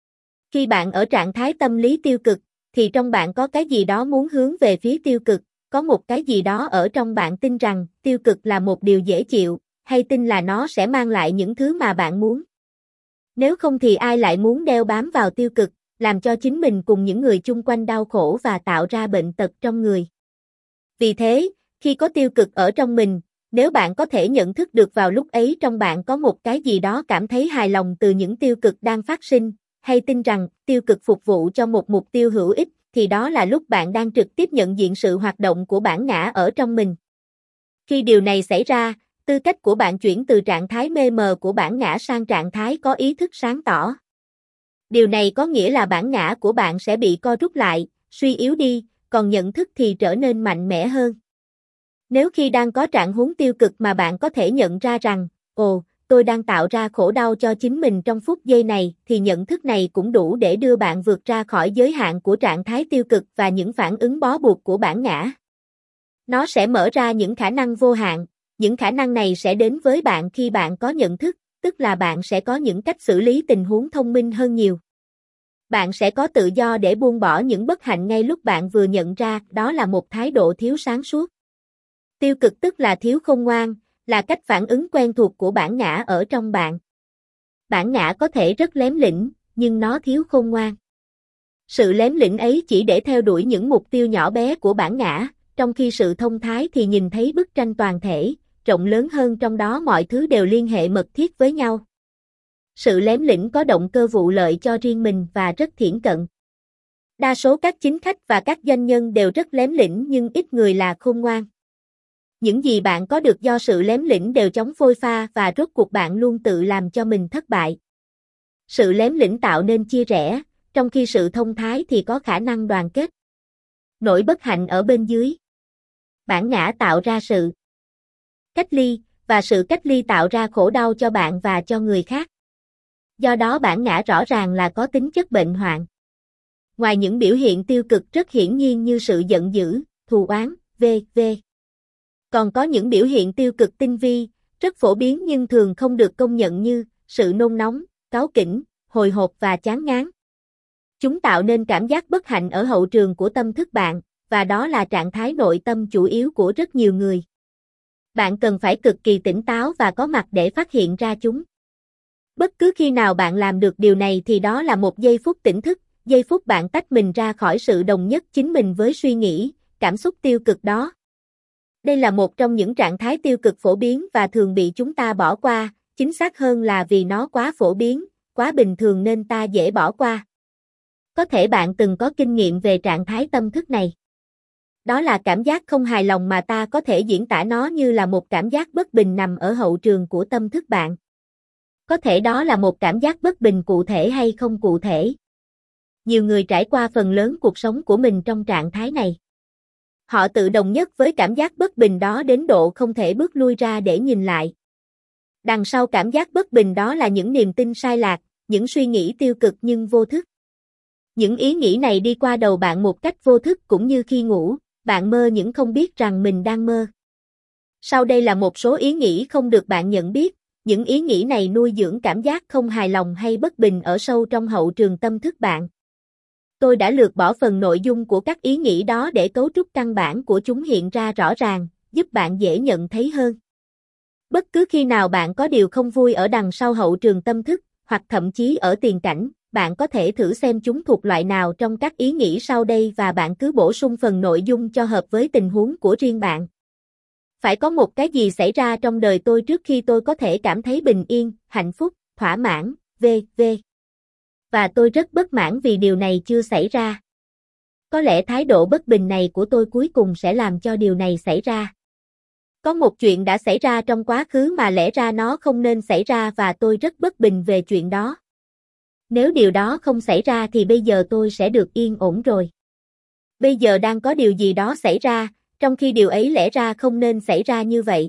Speaker 1: Khi bạn ở trạng thái tâm lý tiêu cực, thì trong bạn có cái gì đó muốn hướng về phía tiêu cực, có một cái gì đó ở trong bạn tin rằng tiêu cực là một điều dễ chịu, hay tin là nó sẽ mang lại những thứ mà bạn muốn. Nếu không thì ai lại muốn đeo bám vào tiêu cực, làm cho chính mình cùng những người chung quanh đau khổ và tạo ra bệnh tật trong người. Vì thế, khi có tiêu cực ở trong mình, nếu bạn có thể nhận thức được vào lúc ấy trong bạn có một cái gì đó cảm thấy hài lòng từ những tiêu cực đang phát sinh, hay tin rằng tiêu cực phục vụ cho một mục tiêu hữu ích, thì đó là lúc bạn đang trực tiếp nhận diện sự hoạt động của bản ngã ở trong mình. Khi điều này xảy ra, tư cách của bạn chuyển từ trạng thái mê mờ của bản ngã sang trạng thái có ý thức sáng tỏ. Điều này có nghĩa là bản ngã của bạn sẽ bị co rút lại, suy yếu đi, còn nhận thức thì trở nên mạnh mẽ hơn. Nếu khi đang có trạng huống tiêu cực mà bạn có thể nhận ra rằng, ồ, tôi đang tạo ra khổ đau cho chính mình trong phút giây này, thì nhận thức này cũng đủ để đưa bạn vượt ra khỏi giới hạn của trạng thái tiêu cực và những phản ứng bó buộc của bản ngã. Nó sẽ mở ra những khả năng vô hạn, những khả năng này sẽ đến với bạn khi bạn có nhận thức, tức là bạn sẽ có những cách xử lý tình huống thông minh hơn nhiều. Bạn sẽ có tự do để buông bỏ những bất hạnh ngay lúc bạn vừa nhận ra đó là một thái độ thiếu sáng suốt. Tiêu cực tức là thiếu khôn ngoan, là cách phản ứng quen thuộc của bản ngã ở trong bạn. Bản ngã có thể rất lém lĩnh, nhưng nó thiếu khôn ngoan. Sự lém lĩnh ấy chỉ để theo đuổi những mục tiêu nhỏ bé của bản ngã, trong khi sự thông thái thì nhìn thấy bức tranh toàn thể, rộng lớn hơn, trong đó mọi thứ đều liên hệ mật thiết với nhau. Sự lém lĩnh có động cơ vụ lợi cho riêng mình và rất thiển cận. Đa số các chính khách và các doanh nhân đều rất lém lĩnh nhưng ít người là khôn ngoan. Những gì bạn có được do sự lém lĩnh đều chóng phôi pha và rốt cuộc bạn luôn tự làm cho mình thất bại. Sự lém lĩnh tạo nên chia rẽ, trong khi sự thông thái thì có khả năng đoàn kết. Nỗi bất hạnh ở bên dưới. Bản ngã tạo ra sự cách ly, và sự cách ly tạo ra khổ đau cho bạn và cho người khác. Do đó bản ngã rõ ràng là có tính chất bệnh hoạn. Ngoài những biểu hiện tiêu cực rất hiển nhiên như sự giận dữ, thù oán, vân vân còn có những biểu hiện tiêu cực tinh vi, rất phổ biến nhưng thường không được công nhận như sự nôn nóng, cáu kỉnh, hồi hộp và chán ngán. Chúng tạo nên cảm giác bất hạnh ở hậu trường của tâm thức bạn, và đó là trạng thái nội tâm chủ yếu của rất nhiều người. Bạn cần phải cực kỳ tỉnh táo và có mặt để phát hiện ra chúng. Bất cứ khi nào bạn làm được điều này thì đó là một giây phút tỉnh thức, giây phút bạn tách mình ra khỏi sự đồng nhất chính mình với suy nghĩ, cảm xúc tiêu cực đó. Đây là một trong những trạng thái tiêu cực phổ biến và thường bị chúng ta bỏ qua, chính xác hơn là vì nó quá phổ biến, quá bình thường nên ta dễ bỏ qua. Có thể bạn từng có kinh nghiệm về trạng thái tâm thức này. Đó là cảm giác không hài lòng mà ta có thể diễn tả nó như là một cảm giác bất bình nằm ở hậu trường của tâm thức bạn. Có thể đó là một cảm giác bất bình cụ thể hay không cụ thể. Nhiều người trải qua phần lớn cuộc sống của mình trong trạng thái này. Họ tự đồng nhất với cảm giác bất bình đó đến độ không thể bước lui ra để nhìn lại. Đằng sau cảm giác bất bình đó là những niềm tin sai lạc, những suy nghĩ tiêu cực nhưng vô thức. Những ý nghĩ này đi qua đầu bạn một cách vô thức cũng như khi ngủ, bạn mơ những không biết rằng mình đang mơ. Sau đây là một số ý nghĩ không được bạn nhận biết, những ý nghĩ này nuôi dưỡng cảm giác không hài lòng hay bất bình ở sâu trong hậu trường tâm thức bạn. Tôi đã lược bỏ phần nội dung của các ý nghĩ đó để cấu trúc căn bản của chúng hiện ra rõ ràng, giúp bạn dễ nhận thấy hơn. Bất cứ khi nào bạn có điều không vui ở đằng sau hậu trường tâm thức, hoặc thậm chí ở tiền cảnh, bạn có thể thử xem chúng thuộc loại nào trong các ý nghĩ sau đây và bạn cứ bổ sung phần nội dung cho hợp với tình huống của riêng bạn. Phải có một cái gì xảy ra trong đời tôi trước khi tôi có thể cảm thấy bình yên, hạnh phúc, thỏa mãn, vân vân Và tôi rất bất mãn vì điều này chưa xảy ra. Có lẽ thái độ bất bình này của tôi cuối cùng sẽ làm cho điều này xảy ra. Có một chuyện đã xảy ra trong quá khứ mà lẽ ra nó không nên xảy ra và tôi rất bất bình về chuyện đó. Nếu điều đó không xảy ra thì bây giờ tôi sẽ được yên ổn rồi. Bây giờ đang có điều gì đó xảy ra, trong khi điều ấy lẽ ra không nên xảy ra như vậy.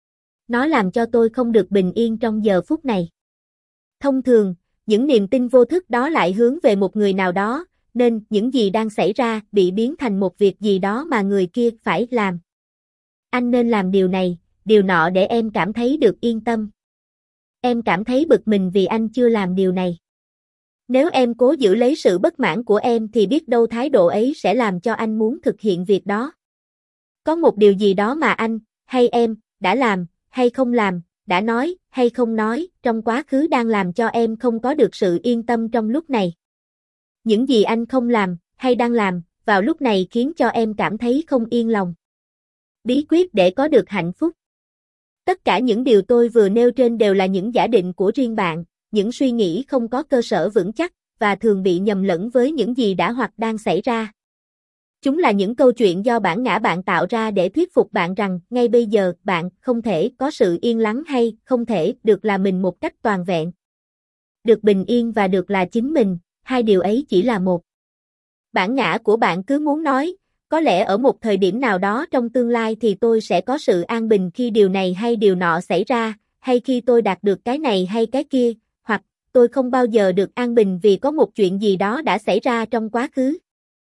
Speaker 1: Nó làm cho tôi không được bình yên trong giờ phút này. Thông thường, những niềm tin vô thức đó lại hướng về một người nào đó, nên những gì đang xảy ra bị biến thành một việc gì đó mà người kia phải làm. Anh nên làm điều này, điều nọ để em cảm thấy được yên tâm. Em cảm thấy bực mình vì anh chưa làm điều này. Nếu em cố giữ lấy sự bất mãn của em thì biết đâu thái độ ấy sẽ làm cho anh muốn thực hiện việc đó. Có một điều gì đó mà anh, hay em, đã làm, hay không làm, đã nói, hay không nói, trong quá khứ đang làm cho em không có được sự yên tâm trong lúc này. Những gì anh không làm, hay đang làm, vào lúc này khiến cho em cảm thấy không yên lòng. Bí quyết để có được hạnh phúc. Tất cả những điều tôi vừa nêu trên đều là những giả định của riêng bạn, những suy nghĩ không có cơ sở vững chắc, và thường bị nhầm lẫn với những gì đã hoặc đang xảy ra. Chúng là những câu chuyện do bản ngã bạn tạo ra để thuyết phục bạn rằng ngay bây giờ bạn không thể có sự yên lắng hay không thể được là mình một cách toàn vẹn. Được bình yên và được là chính mình, hai điều ấy chỉ là một. Bản ngã của bạn cứ muốn nói, có lẽ ở một thời điểm nào đó trong tương lai thì tôi sẽ có sự an bình khi điều này hay điều nọ xảy ra, hay khi tôi đạt được cái này hay cái kia, hoặc tôi không bao giờ được an bình vì có một chuyện gì đó đã xảy ra trong quá khứ.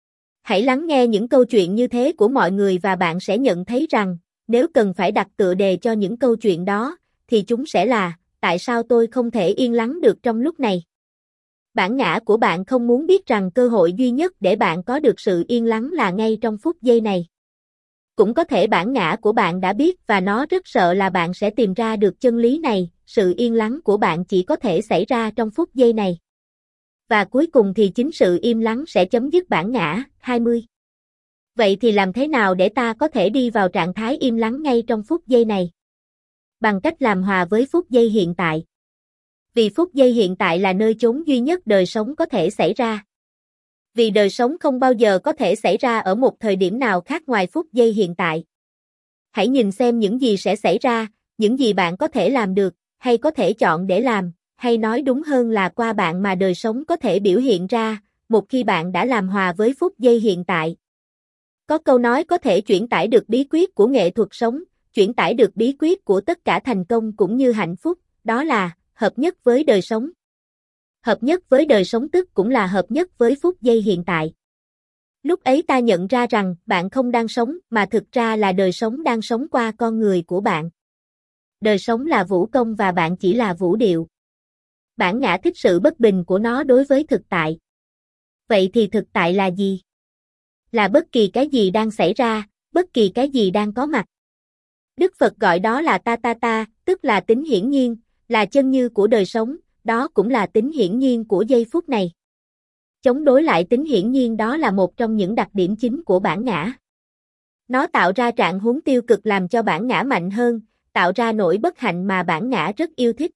Speaker 1: Hãy lắng nghe những câu chuyện như thế của mọi người và bạn sẽ nhận thấy rằng, nếu cần phải đặt tựa đề cho những câu chuyện đó, thì chúng sẽ là, tại sao tôi không thể yên lắng được trong lúc này? Bản ngã của bạn không muốn biết rằng cơ hội duy nhất để bạn có được sự yên lắng là ngay trong phút giây này. Cũng có thể bản ngã của bạn đã biết và nó rất sợ là bạn sẽ tìm ra được chân lý này, sự yên lắng của bạn chỉ có thể xảy ra trong phút giây này. Và cuối cùng thì chính sự im lắng sẽ chấm dứt bản ngã. hai mươi Vậy thì làm thế nào để ta có thể đi vào trạng thái im lắng ngay trong phút giây này? Bằng cách làm hòa với phút giây hiện tại. Vì phút giây hiện tại là nơi chốn duy nhất đời sống có thể xảy ra. Vì đời sống không bao giờ có thể xảy ra ở một thời điểm nào khác ngoài phút giây hiện tại. Hãy nhìn xem những gì sẽ xảy ra, những gì bạn có thể làm được, hay có thể chọn để làm, hay nói đúng hơn là qua bạn mà đời sống có thể biểu hiện ra, một khi bạn đã làm hòa với phút giây hiện tại. Có câu nói có thể chuyển tải được bí quyết của nghệ thuật sống, chuyển tải được bí quyết của tất cả thành công cũng như hạnh phúc, đó là hợp nhất với đời sống. Hợp nhất với đời sống tức cũng là hợp nhất với phút giây hiện tại. Lúc ấy ta nhận ra rằng bạn không đang sống mà thực ra là đời sống đang sống qua con người của bạn. Đời sống là vũ công và bạn chỉ là vũ điệu. Bản ngã thích sự bất bình của nó đối với thực tại. Vậy thì thực tại là gì? Là bất kỳ cái gì đang xảy ra, bất kỳ cái gì đang có mặt. Đức Phật gọi đó là ta ta ta, tức là tính hiển nhiên, là chân như của đời sống, đó cũng là tính hiển nhiên của giây phút này. Chống đối lại tính hiển nhiên đó là một trong những đặc điểm chính của bản ngã. Nó tạo ra trạng huống tiêu cực làm cho bản ngã mạnh hơn, tạo ra nỗi bất hạnh mà bản ngã rất yêu thích.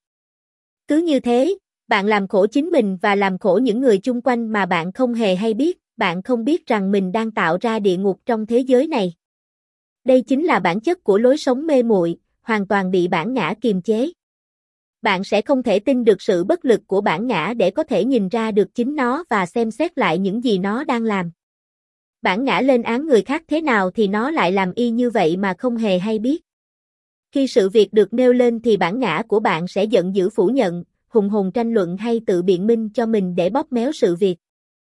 Speaker 1: Cứ như thế, bạn làm khổ chính mình và làm khổ những người chung quanh mà bạn không hề hay biết, bạn không biết rằng mình đang tạo ra địa ngục trong thế giới này. Đây chính là bản chất của lối sống mê muội, hoàn toàn bị bản ngã kiềm chế. Bạn sẽ không thể tin được sự bất lực của bản ngã để có thể nhìn ra được chính nó và xem xét lại những gì nó đang làm. Bản ngã lên án người khác thế nào thì nó lại làm y như vậy mà không hề hay biết. Khi sự việc được nêu lên thì bản ngã của bạn sẽ giận dữ phủ nhận, hùng hồn tranh luận hay tự biện minh cho mình để bóp méo sự việc.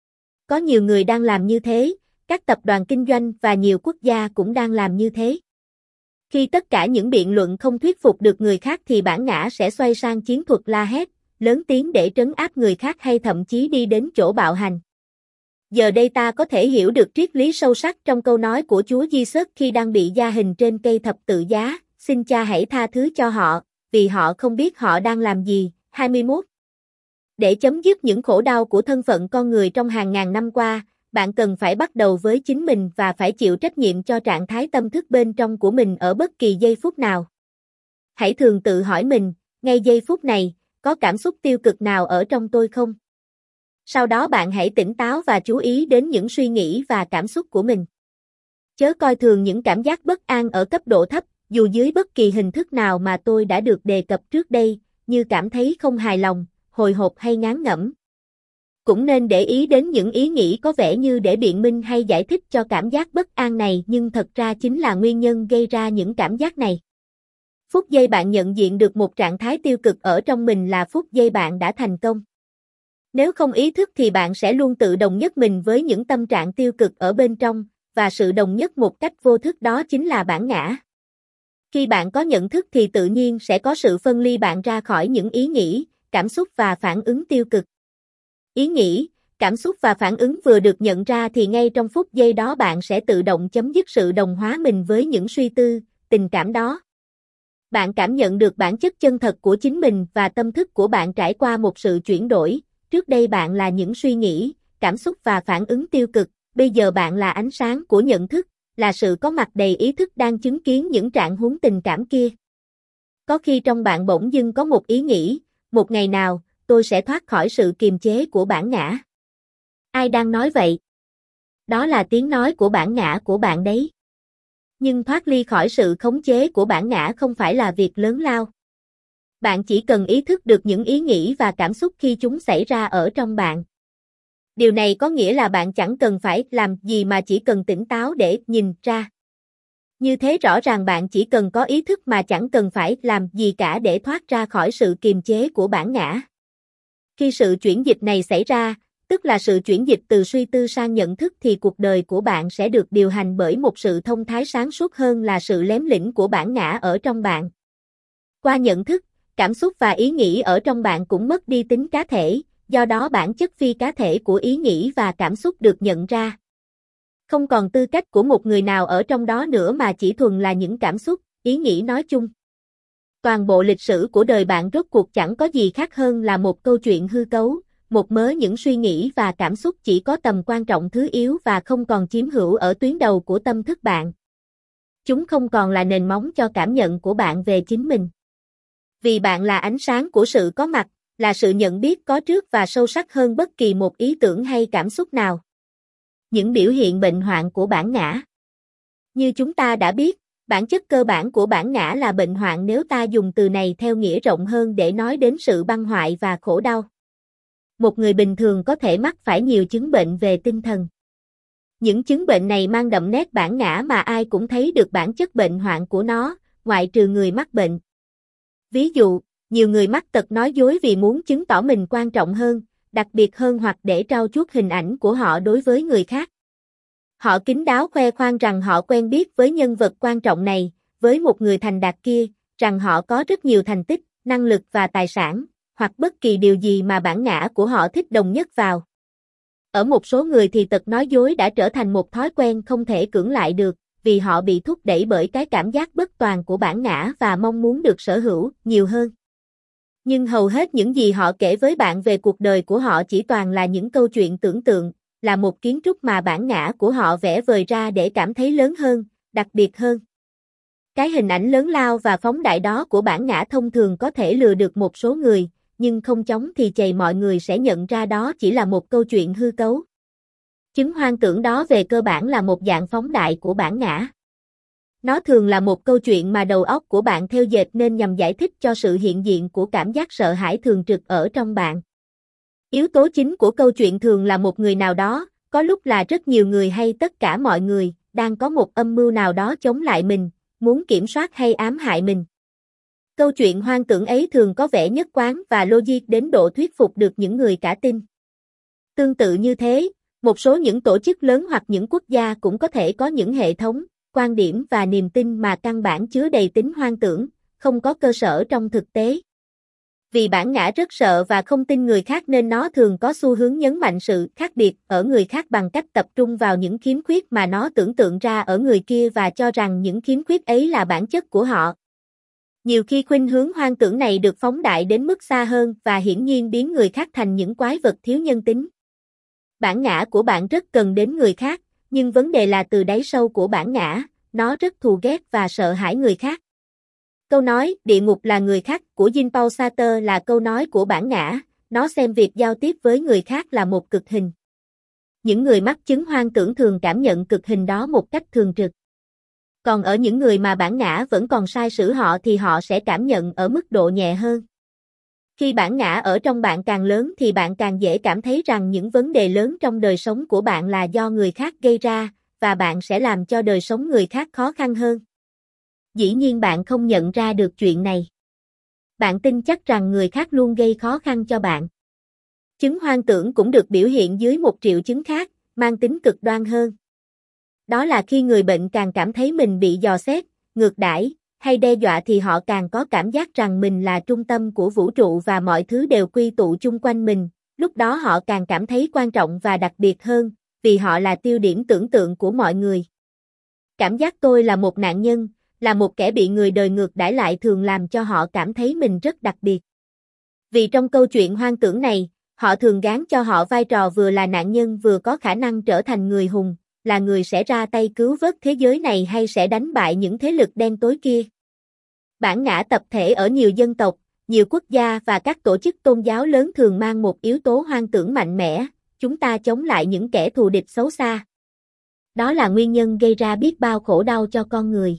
Speaker 1: Có nhiều người đang làm như thế, các tập đoàn kinh doanh và nhiều quốc gia cũng đang làm như thế. Khi tất cả những biện luận không thuyết phục được người khác thì bản ngã sẽ xoay sang chiến thuật la hét, lớn tiếng để trấn áp người khác hay thậm chí đi đến chỗ bạo hành. Giờ đây ta có thể hiểu được triết lý sâu sắc trong câu nói của Chúa Giêsu khi đang bị gia hình trên cây thập tự giá, xin Cha hãy tha thứ cho họ, vì họ không biết họ đang làm gì. hai mươi mốt. Để chấm dứt những khổ đau của thân phận con người trong hàng ngàn năm qua, bạn cần phải bắt đầu với chính mình và phải chịu trách nhiệm cho trạng thái tâm thức bên trong của mình ở bất kỳ giây phút nào. Hãy thường tự hỏi mình, ngay giây phút này, có cảm xúc tiêu cực nào ở trong tôi không? Sau đó bạn hãy tỉnh táo và chú ý đến những suy nghĩ và cảm xúc của mình. Chớ coi thường những cảm giác bất an ở cấp độ thấp, dù dưới bất kỳ hình thức nào mà tôi đã được đề cập trước đây, như cảm thấy không hài lòng, hồi hộp hay ngán ngẩm. Cũng nên để ý đến những ý nghĩ có vẻ như để biện minh hay giải thích cho cảm giác bất an này nhưng thật ra chính là nguyên nhân gây ra những cảm giác này. Phút giây bạn nhận diện được một trạng thái tiêu cực ở trong mình là phút giây bạn đã thành công. Nếu không ý thức thì bạn sẽ luôn tự đồng nhất mình với những tâm trạng tiêu cực ở bên trong, và sự đồng nhất một cách vô thức đó chính là bản ngã. Khi bạn có nhận thức thì tự nhiên sẽ có sự phân ly bạn ra khỏi những ý nghĩ, cảm xúc và phản ứng tiêu cực. Ý nghĩ, cảm xúc và phản ứng vừa được nhận ra thì ngay trong phút giây đó bạn sẽ tự động chấm dứt sự đồng hóa mình với những suy tư, tình cảm đó. Bạn cảm nhận được bản chất chân thật của chính mình và tâm thức của bạn trải qua một sự chuyển đổi. Trước đây bạn là những suy nghĩ, cảm xúc và phản ứng tiêu cực, bây giờ bạn là ánh sáng của nhận thức, là sự có mặt đầy ý thức đang chứng kiến những trạng huống tình cảm kia. Có khi trong bạn bỗng dưng có một ý nghĩ, một ngày nào, tôi sẽ thoát khỏi sự kiềm chế của bản ngã. Ai đang nói vậy? Đó là tiếng nói của bản ngã của bạn đấy. Nhưng thoát ly khỏi sự khống chế của bản ngã không phải là việc lớn lao. Bạn chỉ cần ý thức được những ý nghĩ và cảm xúc khi chúng xảy ra ở trong bạn. Điều này có nghĩa là bạn chẳng cần phải làm gì mà chỉ cần tỉnh táo để nhìn ra. Như thế rõ ràng bạn chỉ cần có ý thức mà chẳng cần phải làm gì cả để thoát ra khỏi sự kiềm chế của bản ngã. Khi sự chuyển dịch này xảy ra, tức là sự chuyển dịch từ suy tư sang nhận thức thì cuộc đời của bạn sẽ được điều hành bởi một sự thông thái sáng suốt hơn là sự lém lĩnh của bản ngã ở trong bạn. Qua nhận thức, cảm xúc và ý nghĩ ở trong bạn cũng mất đi tính cá thể, do đó bản chất phi cá thể của ý nghĩ và cảm xúc được nhận ra. Không còn tư cách của một người nào ở trong đó nữa mà chỉ thuần là những cảm xúc, ý nghĩ nói chung. Toàn bộ lịch sử của đời bạn rốt cuộc chẳng có gì khác hơn là một câu chuyện hư cấu, một mớ những suy nghĩ và cảm xúc chỉ có tầm quan trọng thứ yếu và không còn chiếm hữu ở tuyến đầu của tâm thức bạn. Chúng không còn là nền móng cho cảm nhận của bạn về chính mình. Vì bạn là ánh sáng của sự có mặt, là sự nhận biết có trước và sâu sắc hơn bất kỳ một ý tưởng hay cảm xúc nào. Những biểu hiện bệnh hoạn của bản ngã. Như chúng ta đã biết, bản chất cơ bản của bản ngã là bệnh hoạn nếu ta dùng từ này theo nghĩa rộng hơn để nói đến sự băng hoại và khổ đau. Một người bình thường có thể mắc phải nhiều chứng bệnh về tinh thần. Những chứng bệnh này mang đậm nét bản ngã mà ai cũng thấy được bản chất bệnh hoạn của nó, ngoại trừ người mắc bệnh. Ví dụ, nhiều người mắc tật nói dối vì muốn chứng tỏ mình quan trọng hơn, đặc biệt hơn hoặc để trau chuốt hình ảnh của họ đối với người khác. Họ kín đáo khoe khoang rằng họ quen biết với nhân vật quan trọng này, với một người thành đạt kia, rằng họ có rất nhiều thành tích, năng lực và tài sản, hoặc bất kỳ điều gì mà bản ngã của họ thích đồng nhất vào. Ở một số người thì tật nói dối đã trở thành một thói quen không thể cưỡng lại được, vì họ bị thúc đẩy bởi cái cảm giác bất toàn của bản ngã và mong muốn được sở hữu nhiều hơn. Nhưng hầu hết những gì họ kể với bạn về cuộc đời của họ chỉ toàn là những câu chuyện tưởng tượng, là một kiến trúc mà bản ngã của họ vẽ vời ra để cảm thấy lớn hơn, đặc biệt hơn. Cái hình ảnh lớn lao và phóng đại đó của bản ngã thông thường có thể lừa được một số người, nhưng không chóng thì chày mọi người sẽ nhận ra đó chỉ là một câu chuyện hư cấu. Chứng hoang tưởng đó về cơ bản là một dạng phóng đại của bản ngã. Nó thường là một câu chuyện mà đầu óc của bạn thêu dệt nên nhằm giải thích cho sự hiện diện của cảm giác sợ hãi thường trực ở trong bạn. Yếu tố chính của câu chuyện thường là một người nào đó, có lúc là rất nhiều người hay tất cả mọi người, đang có một âm mưu nào đó chống lại mình, muốn kiểm soát hay ám hại mình. Câu chuyện hoang tưởng ấy thường có vẻ nhất quán và logic đến độ thuyết phục được những người cả tin. Tương tự như thế, một số những tổ chức lớn hoặc những quốc gia cũng có thể có những hệ thống, quan điểm và niềm tin mà căn bản chứa đầy tính hoang tưởng, không có cơ sở trong thực tế. Vì bản ngã rất sợ và không tin người khác nên nó thường có xu hướng nhấn mạnh sự khác biệt ở người khác bằng cách tập trung vào những khiếm khuyết mà nó tưởng tượng ra ở người kia và cho rằng những khiếm khuyết ấy là bản chất của họ. Nhiều khi khuynh hướng hoang tưởng này được phóng đại đến mức xa hơn và hiển nhiên biến người khác thành những quái vật thiếu nhân tính. Bản ngã của bạn rất cần đến người khác, nhưng vấn đề là từ đáy sâu của bản ngã, nó rất thù ghét và sợ hãi người khác. Câu nói, địa ngục là người khác của Jean-Paul Sartre là câu nói của bản ngã, nó xem việc giao tiếp với người khác là một cực hình. Những người mắc chứng hoang tưởng thường cảm nhận cực hình đó một cách thường trực. Còn ở những người mà bản ngã vẫn còn sai sử họ thì họ sẽ cảm nhận ở mức độ nhẹ hơn. Khi bản ngã ở trong bạn càng lớn thì bạn càng dễ cảm thấy rằng những vấn đề lớn trong đời sống của bạn là do người khác gây ra, và bạn sẽ làm cho đời sống người khác khó khăn hơn. Dĩ nhiên bạn không nhận ra được chuyện này. Bạn tin chắc rằng người khác luôn gây khó khăn cho bạn. Chứng hoang tưởng cũng được biểu hiện dưới một triệu chứng khác, mang tính cực đoan hơn. Đó là khi người bệnh càng cảm thấy mình bị dò xét, ngược đãi hay đe dọa thì họ càng có cảm giác rằng mình là trung tâm của vũ trụ và mọi thứ đều quy tụ chung quanh mình, lúc đó họ càng cảm thấy quan trọng và đặc biệt hơn, vì họ là tiêu điểm tưởng tượng của mọi người. Cảm giác tôi là một nạn nhân, là một kẻ bị người đời ngược đãi lại thường làm cho họ cảm thấy mình rất đặc biệt. Vì trong câu chuyện hoang tưởng này, họ thường gán cho họ vai trò vừa là nạn nhân vừa có khả năng trở thành người hùng, là người sẽ ra tay cứu vớt thế giới này hay sẽ đánh bại những thế lực đen tối kia. Bản ngã tập thể ở nhiều dân tộc, nhiều quốc gia và các tổ chức tôn giáo lớn thường mang một yếu tố hoang tưởng mạnh mẽ, chúng ta chống lại những kẻ thù địch xấu xa. Đó là nguyên nhân gây ra biết bao khổ đau cho con người.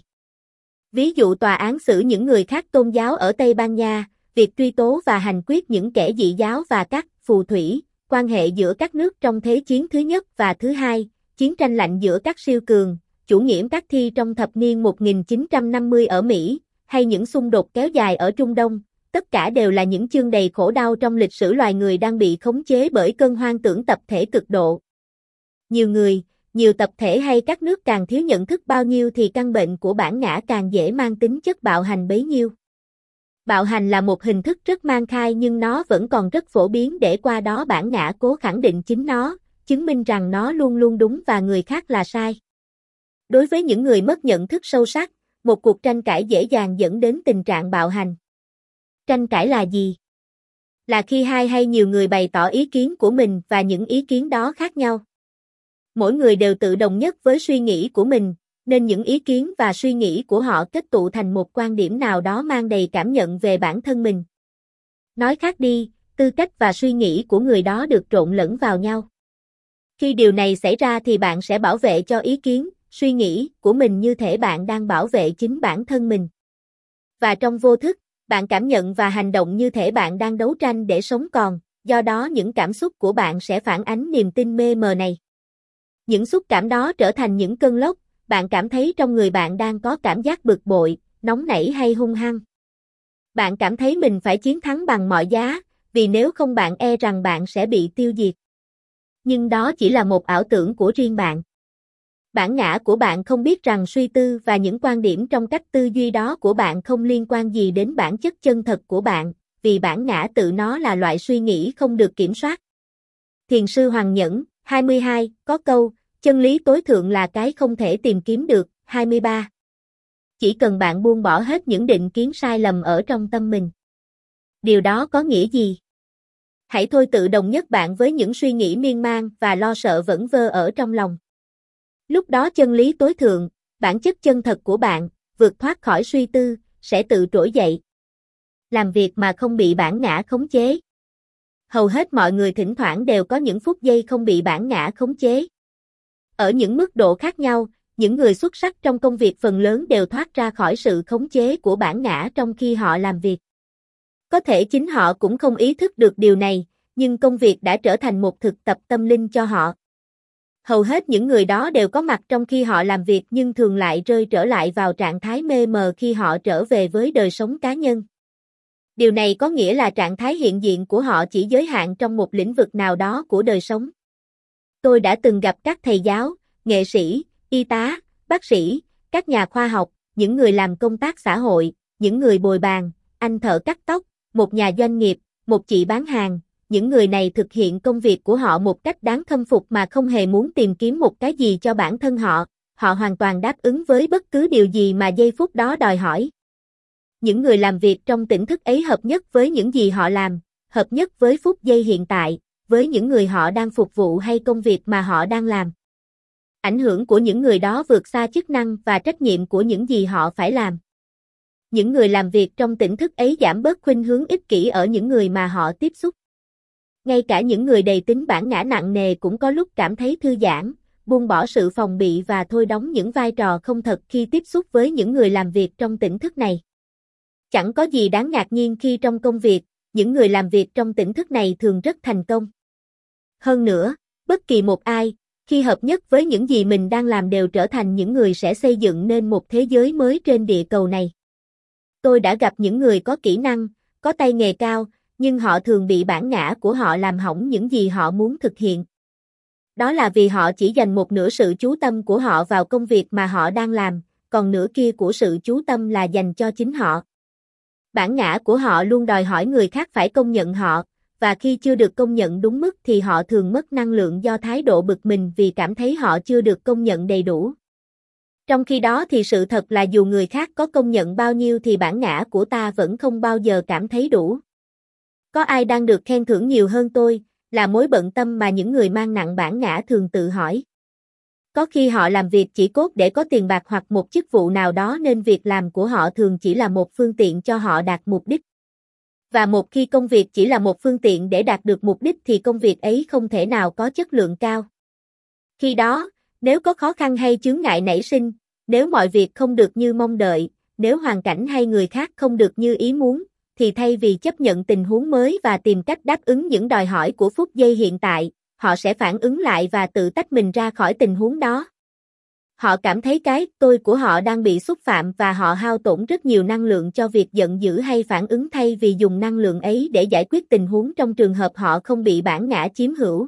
Speaker 1: Ví dụ tòa án xử những người khác tôn giáo ở Tây Ban Nha, việc truy tố và hành quyết những kẻ dị giáo và các phù thủy, quan hệ giữa các nước trong Thế chiến thứ nhất và thứ hai, chiến tranh lạnh giữa các siêu cường, chủ nghĩa các thi trong thập niên một nghìn chín trăm năm mươi ở Mỹ, hay những xung đột kéo dài ở Trung Đông, tất cả đều là những chương đầy khổ đau trong lịch sử loài người đang bị khống chế bởi cơn hoang tưởng tập thể cực độ. Nhiều người, nhiều tập thể hay các nước càng thiếu nhận thức bao nhiêu thì căn bệnh của bản ngã càng dễ mang tính chất bạo hành bấy nhiêu. Bạo hành là một hình thức rất mang khai nhưng nó vẫn còn rất phổ biến để qua đó bản ngã cố khẳng định chính nó, chứng minh rằng nó luôn luôn đúng và người khác là sai. Đối với những người mất nhận thức sâu sắc, một cuộc tranh cãi dễ dàng dẫn đến tình trạng bạo hành. Tranh cãi là gì? Là khi hai hay nhiều người bày tỏ ý kiến của mình và những ý kiến đó khác nhau. Mỗi người đều tự đồng nhất với suy nghĩ của mình, nên những ý kiến và suy nghĩ của họ kết tụ thành một quan điểm nào đó mang đầy cảm nhận về bản thân mình. Nói khác đi, tư cách và suy nghĩ của người đó được trộn lẫn vào nhau. Khi điều này xảy ra thì bạn sẽ bảo vệ cho ý kiến, suy nghĩ của mình như thể bạn đang bảo vệ chính bản thân mình. Và trong vô thức, bạn cảm nhận và hành động như thể bạn đang đấu tranh để sống còn, do đó những cảm xúc của bạn sẽ phản ánh niềm tin mê mờ này. Những xúc cảm đó trở thành những cơn lốc, bạn cảm thấy trong người bạn đang có cảm giác bực bội, nóng nảy hay hung hăng. Bạn cảm thấy mình phải chiến thắng bằng mọi giá, vì nếu không bạn e rằng bạn sẽ bị tiêu diệt. Nhưng đó chỉ là một ảo tưởng của riêng bạn. Bản ngã của bạn không biết rằng suy tư và những quan điểm trong cách tư duy đó của bạn không liên quan gì đến bản chất chân thật của bạn, vì bản ngã tự nó là loại suy nghĩ không được kiểm soát. Thiền sư Hoàng Nhẫn, hai mươi hai, có câu, chân lý tối thượng là cái không thể tìm kiếm được, hai mươi ba. Chỉ cần bạn buông bỏ hết những định kiến sai lầm ở trong tâm mình. Điều đó có nghĩa gì? Hãy thôi tự đồng nhất bạn với những suy nghĩ miên man và lo sợ vẩn vơ ở trong lòng. Lúc đó chân lý tối thượng, bản chất chân thật của bạn, vượt thoát khỏi suy tư, sẽ tự trỗi dậy. Làm việc mà không bị bản ngã khống chế. Hầu hết mọi người thỉnh thoảng đều có những phút giây không bị bản ngã khống chế. Ở những mức độ khác nhau, những người xuất sắc trong công việc phần lớn đều thoát ra khỏi sự khống chế của bản ngã trong khi họ làm việc. Có thể chính họ cũng không ý thức được điều này, nhưng công việc đã trở thành một thực tập tâm linh cho họ. Hầu hết những người đó đều có mặt trong khi họ làm việc nhưng thường lại rơi trở lại vào trạng thái mê mờ khi họ trở về với đời sống cá nhân. Điều này có nghĩa là trạng thái hiện diện của họ chỉ giới hạn trong một lĩnh vực nào đó của đời sống. Tôi đã từng gặp các thầy giáo, nghệ sĩ, y tá, bác sĩ, các nhà khoa học, những người làm công tác xã hội, những người bồi bàn, anh thợ cắt tóc, một nhà doanh nghiệp, một chị bán hàng. Những người này thực hiện công việc của họ một cách đáng khâm phục mà không hề muốn tìm kiếm một cái gì cho bản thân họ, họ hoàn toàn đáp ứng với bất cứ điều gì mà giây phút đó đòi hỏi. Những người làm việc trong tỉnh thức ấy hợp nhất với những gì họ làm, hợp nhất với phút giây hiện tại, với những người họ đang phục vụ hay công việc mà họ đang làm. Ảnh hưởng của những người đó vượt xa chức năng và trách nhiệm của những gì họ phải làm. Những người làm việc trong tỉnh thức ấy giảm bớt khuynh hướng ích kỷ ở những người mà họ tiếp xúc. Ngay cả những người đầy tính bản ngã nặng nề cũng có lúc cảm thấy thư giãn, buông bỏ sự phòng bị và thôi đóng những vai trò không thật khi tiếp xúc với những người làm việc trong tỉnh thức này. Chẳng có gì đáng ngạc nhiên khi trong công việc, những người làm việc trong tỉnh thức này thường rất thành công. Hơn nữa, bất kỳ một ai, khi hợp nhất với những gì mình đang làm đều trở thành những người sẽ xây dựng nên một thế giới mới trên địa cầu này. Tôi đã gặp những người có kỹ năng, có tay nghề cao, nhưng họ thường bị bản ngã của họ làm hỏng những gì họ muốn thực hiện. Đó là vì họ chỉ dành một nửa sự chú tâm của họ vào công việc mà họ đang làm, còn nửa kia của sự chú tâm là dành cho chính họ. Bản ngã của họ luôn đòi hỏi người khác phải công nhận họ, và khi chưa được công nhận đúng mức thì họ thường mất năng lượng do thái độ bực mình vì cảm thấy họ chưa được công nhận đầy đủ. Trong khi đó thì sự thật là dù người khác có công nhận bao nhiêu thì bản ngã của ta vẫn không bao giờ cảm thấy đủ. Có ai đang được khen thưởng nhiều hơn tôi, là mối bận tâm mà những người mang nặng bản ngã thường tự hỏi. Có khi họ làm việc chỉ cốt để có tiền bạc hoặc một chức vụ nào đó nên việc làm của họ thường chỉ là một phương tiện cho họ đạt mục đích. Và một khi công việc chỉ là một phương tiện để đạt được mục đích thì công việc ấy không thể nào có chất lượng cao. Khi đó, nếu có khó khăn hay chướng ngại nảy sinh, nếu mọi việc không được như mong đợi, nếu hoàn cảnh hay người khác không được như ý muốn, thì thay vì chấp nhận tình huống mới và tìm cách đáp ứng những đòi hỏi của phút giây hiện tại, họ sẽ phản ứng lại và tự tách mình ra khỏi tình huống đó. Họ cảm thấy cái tôi của họ đang bị xúc phạm và họ hao tổn rất nhiều năng lượng cho việc giận dữ hay phản ứng thay vì dùng năng lượng ấy để giải quyết tình huống trong trường hợp họ không bị bản ngã chiếm hữu.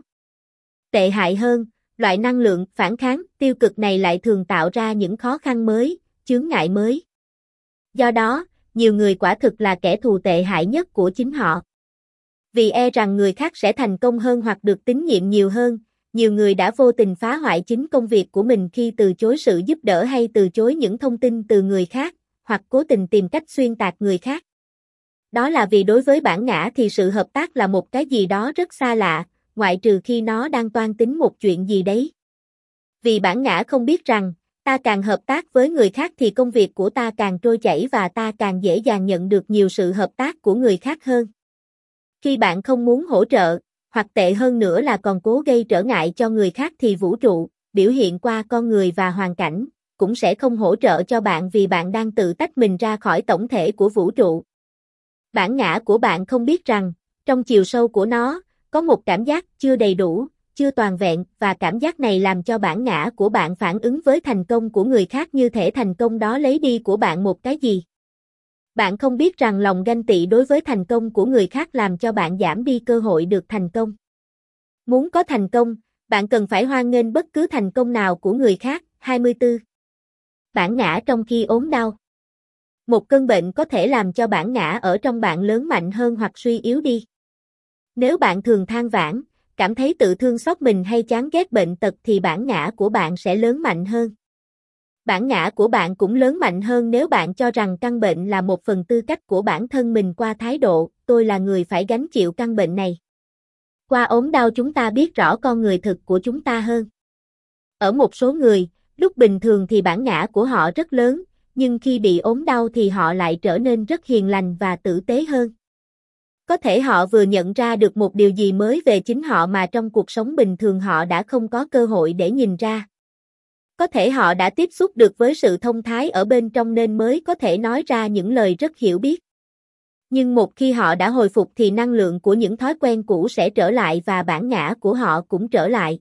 Speaker 1: Tệ hại hơn, loại năng lượng phản kháng tiêu cực này lại thường tạo ra những khó khăn mới, chướng ngại mới. Do đó, nhiều người quả thực là kẻ thù tệ hại nhất của chính họ. Vì e rằng người khác sẽ thành công hơn hoặc được tín nhiệm nhiều hơn, nhiều người đã vô tình phá hoại chính công việc của mình khi từ chối sự giúp đỡ hay từ chối những thông tin từ người khác, hoặc cố tình tìm cách xuyên tạc người khác. Đó là vì đối với bản ngã thì sự hợp tác là một cái gì đó rất xa lạ, ngoại trừ khi nó đang toan tính một chuyện gì đấy. Vì bản ngã không biết rằng, ta càng hợp tác với người khác thì công việc của ta càng trôi chảy và ta càng dễ dàng nhận được nhiều sự hợp tác của người khác hơn. Khi bạn không muốn hỗ trợ, hoặc tệ hơn nữa là còn cố gây trở ngại cho người khác thì vũ trụ, biểu hiện qua con người và hoàn cảnh, cũng sẽ không hỗ trợ cho bạn vì bạn đang tự tách mình ra khỏi tổng thể của vũ trụ. Bản ngã của bạn không biết rằng, trong chiều sâu của nó, có một cảm giác chưa đầy đủ, chưa toàn vẹn và cảm giác này làm cho bản ngã của bạn phản ứng với thành công của người khác như thể thành công đó lấy đi của bạn một cái gì. Bạn không biết rằng lòng ganh tị đối với thành công của người khác làm cho bạn giảm đi cơ hội được thành công. Muốn có thành công, bạn cần phải hoan nghênh bất cứ thành công nào của người khác. hai mươi tư. Bản ngã trong khi ốm đau. Một cơn bệnh có thể làm cho bản ngã ở trong bạn lớn mạnh hơn hoặc suy yếu đi. Nếu bạn thường than vãn, cảm thấy tự thương xót mình hay chán ghét bệnh tật thì bản ngã của bạn sẽ lớn mạnh hơn. Bản ngã của bạn cũng lớn mạnh hơn nếu bạn cho rằng căn bệnh là một phần tư cách của bản thân mình qua thái độ, tôi là người phải gánh chịu căn bệnh này. Qua ốm đau chúng ta biết rõ con người thực của chúng ta hơn. Ở một số người, lúc bình thường thì bản ngã của họ rất lớn, nhưng khi bị ốm đau thì họ lại trở nên rất hiền lành và tử tế hơn. Có thể họ vừa nhận ra được một điều gì mới về chính họ mà trong cuộc sống bình thường họ đã không có cơ hội để nhìn ra. Có thể họ đã tiếp xúc được với sự thông thái ở bên trong nên mới có thể nói ra những lời rất hiểu biết. Nhưng một khi họ đã hồi phục thì năng lượng của những thói quen cũ sẽ trở lại và bản ngã của họ cũng trở lại.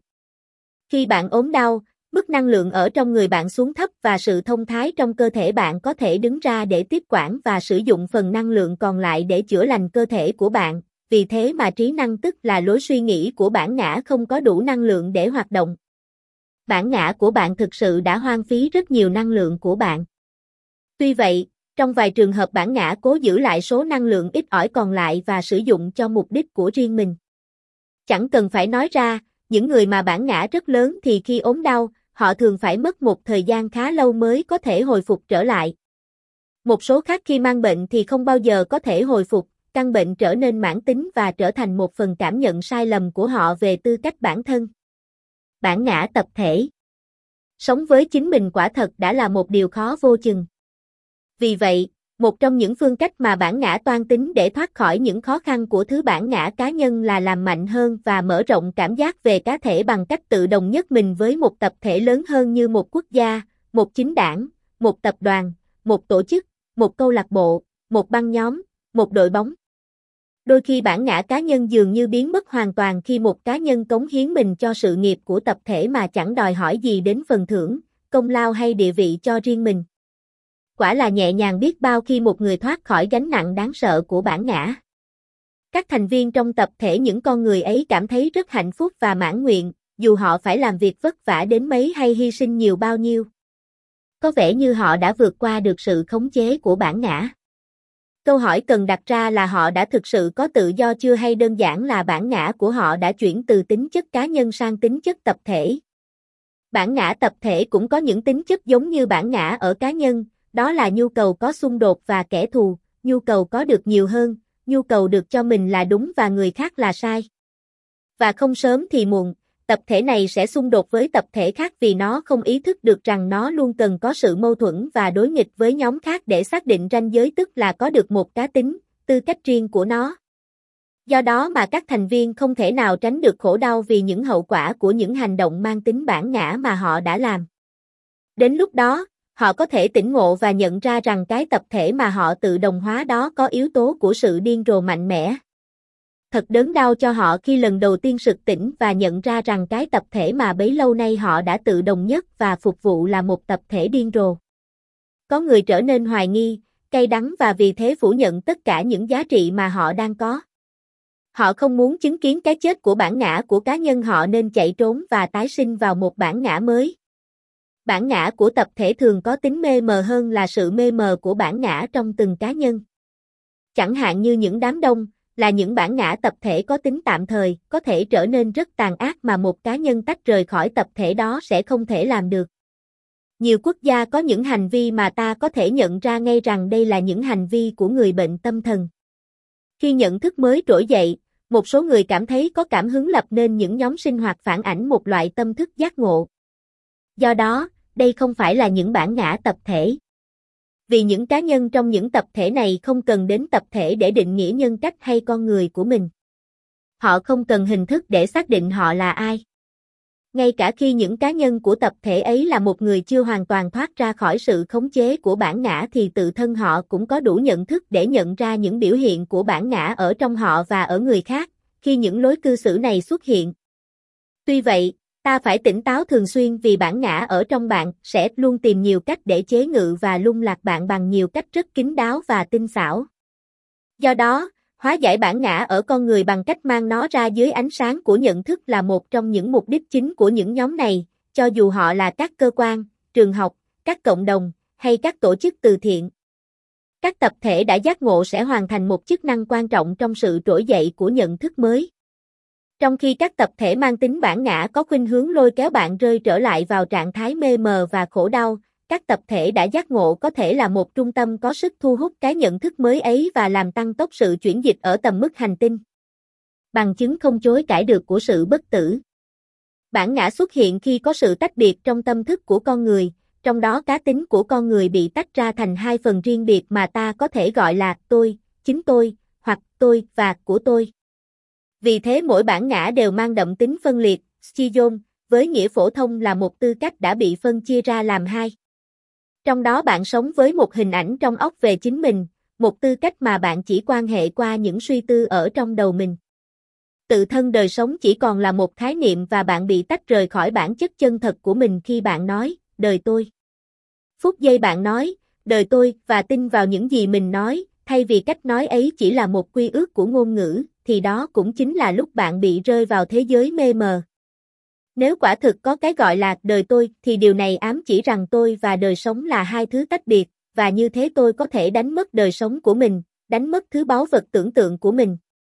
Speaker 1: Khi bạn ốm đau, mức năng lượng ở trong người bạn xuống thấp và sự thông thái trong cơ thể bạn có thể đứng ra để tiếp quản và sử dụng phần năng lượng còn lại để chữa lành cơ thể của bạn, vì thế mà trí năng tức là lối suy nghĩ của bản ngã không có đủ năng lượng để hoạt động. Bản ngã của bạn thực sự đã hoang phí rất nhiều năng lượng của bạn. Tuy vậy, trong vài trường hợp bản ngã cố giữ lại số năng lượng ít ỏi còn lại và sử dụng cho mục đích của riêng mình. Chẳng cần phải nói ra, những người mà bản ngã rất lớn thì khi ốm đau, họ thường phải mất một thời gian khá lâu mới có thể hồi phục trở lại. Một số khác khi mang bệnh thì không bao giờ có thể hồi phục, căn bệnh trở nên mãn tính và trở thành một phần cảm nhận sai lầm của họ về tư cách bản thân. Bản ngã tập thể. Sống với chính mình quả thật đã là một điều khó vô chừng. Vì vậy, một trong những phương cách mà bản ngã toan tính để thoát khỏi những khó khăn của thứ bản ngã cá nhân là làm mạnh hơn và mở rộng cảm giác về cá thể bằng cách tự đồng nhất mình với một tập thể lớn hơn như một quốc gia, một chính đảng, một tập đoàn, một tổ chức, một câu lạc bộ, một băng nhóm, một đội bóng. Đôi khi bản ngã cá nhân dường như biến mất hoàn toàn khi một cá nhân cống hiến mình cho sự nghiệp của tập thể mà chẳng đòi hỏi gì đến phần thưởng, công lao hay địa vị cho riêng mình. Quả là nhẹ nhàng biết bao khi một người thoát khỏi gánh nặng đáng sợ của bản ngã. Các thành viên trong tập thể những con người ấy cảm thấy rất hạnh phúc và mãn nguyện, dù họ phải làm việc vất vả đến mấy hay hy sinh nhiều bao nhiêu. Có vẻ như họ đã vượt qua được sự khống chế của bản ngã. Câu hỏi cần đặt ra là họ đã thực sự có tự do chưa hay đơn giản là bản ngã của họ đã chuyển từ tính chất cá nhân sang tính chất tập thể. Bản ngã tập thể cũng có những tính chất giống như bản ngã ở cá nhân, đó là nhu cầu có xung đột và kẻ thù, nhu cầu có được nhiều hơn, nhu cầu được cho mình là đúng và người khác là sai. Và không sớm thì muộn, tập thể này sẽ xung đột với tập thể khác vì nó không ý thức được rằng nó luôn cần có sự mâu thuẫn và đối nghịch với nhóm khác để xác định ranh giới tức là có được một cá tính, tư cách riêng của nó. Do đó mà các thành viên không thể nào tránh được khổ đau vì những hậu quả của những hành động mang tính bản ngã mà họ đã làm. Đến lúc đó, họ có thể tỉnh ngộ và nhận ra rằng cái tập thể mà họ tự đồng hóa đó có yếu tố của sự điên rồ mạnh mẽ. Thật đớn đau cho họ khi lần đầu tiên sực tỉnh và nhận ra rằng cái tập thể mà bấy lâu nay họ đã tự đồng nhất và phục vụ là một tập thể điên rồ. Có người trở nên hoài nghi, cay đắng và vì thế phủ nhận tất cả những giá trị mà họ đang có. Họ không muốn chứng kiến cái chết của bản ngã của cá nhân họ nên chạy trốn và tái sinh vào một bản ngã mới. Bản ngã của tập thể thường có tính mê mờ hơn là sự mê mờ của bản ngã trong từng cá nhân. Chẳng hạn như những đám đông, là những bản ngã tập thể có tính tạm thời, có thể trở nên rất tàn ác mà một cá nhân tách rời khỏi tập thể đó sẽ không thể làm được. Nhiều quốc gia có những hành vi mà ta có thể nhận ra ngay rằng đây là những hành vi của người bệnh tâm thần. Khi nhận thức mới trỗi dậy, một số người cảm thấy có cảm hứng lập nên những nhóm sinh hoạt phản ảnh một loại tâm thức giác ngộ. Do đó, đây không phải là những bản ngã tập thể. Vì những cá nhân trong những tập thể này không cần đến tập thể để định nghĩa nhân cách hay con người của mình. Họ không cần hình thức để xác định họ là ai. Ngay cả khi những cá nhân của tập thể ấy là một người chưa hoàn toàn thoát ra khỏi sự khống chế của bản ngã thì tự thân họ cũng có đủ nhận thức để nhận ra những biểu hiện của bản ngã ở trong họ và ở người khác, khi những lối cư xử này xuất hiện. Tuy vậy, ta phải tỉnh táo thường xuyên vì bản ngã ở trong bạn sẽ luôn tìm nhiều cách để chế ngự và lung lạc bạn bằng nhiều cách rất kín đáo và tinh xảo. Do đó, hóa giải bản ngã ở con người bằng cách mang nó ra dưới ánh sáng của nhận thức là một trong những mục đích chính của những nhóm này, cho dù họ là các cơ quan, trường học, các cộng đồng, hay các tổ chức từ thiện. Các tập thể đã giác ngộ sẽ hoàn thành một chức năng quan trọng trong sự trỗi dậy của nhận thức mới. Trong khi các tập thể mang tính bản ngã có khuynh hướng lôi kéo bạn rơi trở lại vào trạng thái mê mờ và khổ đau, các tập thể đã giác ngộ có thể là một trung tâm có sức thu hút cái nhận thức mới ấy và làm tăng tốc sự chuyển dịch ở tầm mức hành tinh. Bằng chứng không chối cãi được của sự bất tử. Bản ngã xuất hiện khi có sự tách biệt trong tâm thức của con người, trong đó cá tính của con người bị tách ra thành hai phần riêng biệt mà ta có thể gọi là tôi, chính tôi, hoặc tôi và của tôi. Vì thế mỗi bản ngã đều mang đậm tính phân liệt, schizon, với nghĩa phổ thông là một tư cách đã bị phân chia ra làm hai. Trong đó bạn sống với một hình ảnh trong óc về chính mình, một tư cách mà bạn chỉ quan hệ qua những suy tư ở trong đầu mình. Tự thân đời sống chỉ còn là một khái niệm và bạn bị tách rời khỏi bản chất chân thật của mình khi bạn nói, đời tôi. Phút giây bạn nói, đời tôi và tin vào những gì mình nói, thay vì cách nói ấy chỉ là một quy ước của ngôn ngữ, thì đó cũng chính là lúc bạn bị rơi vào thế giới mê mờ. Nếu quả thực có cái gọi là đời tôi thì điều này ám chỉ rằng tôi và đời sống là hai thứ tách biệt, và như thế tôi có thể đánh mất đời sống của mình, đánh mất thứ báu vật tưởng tượng của mình.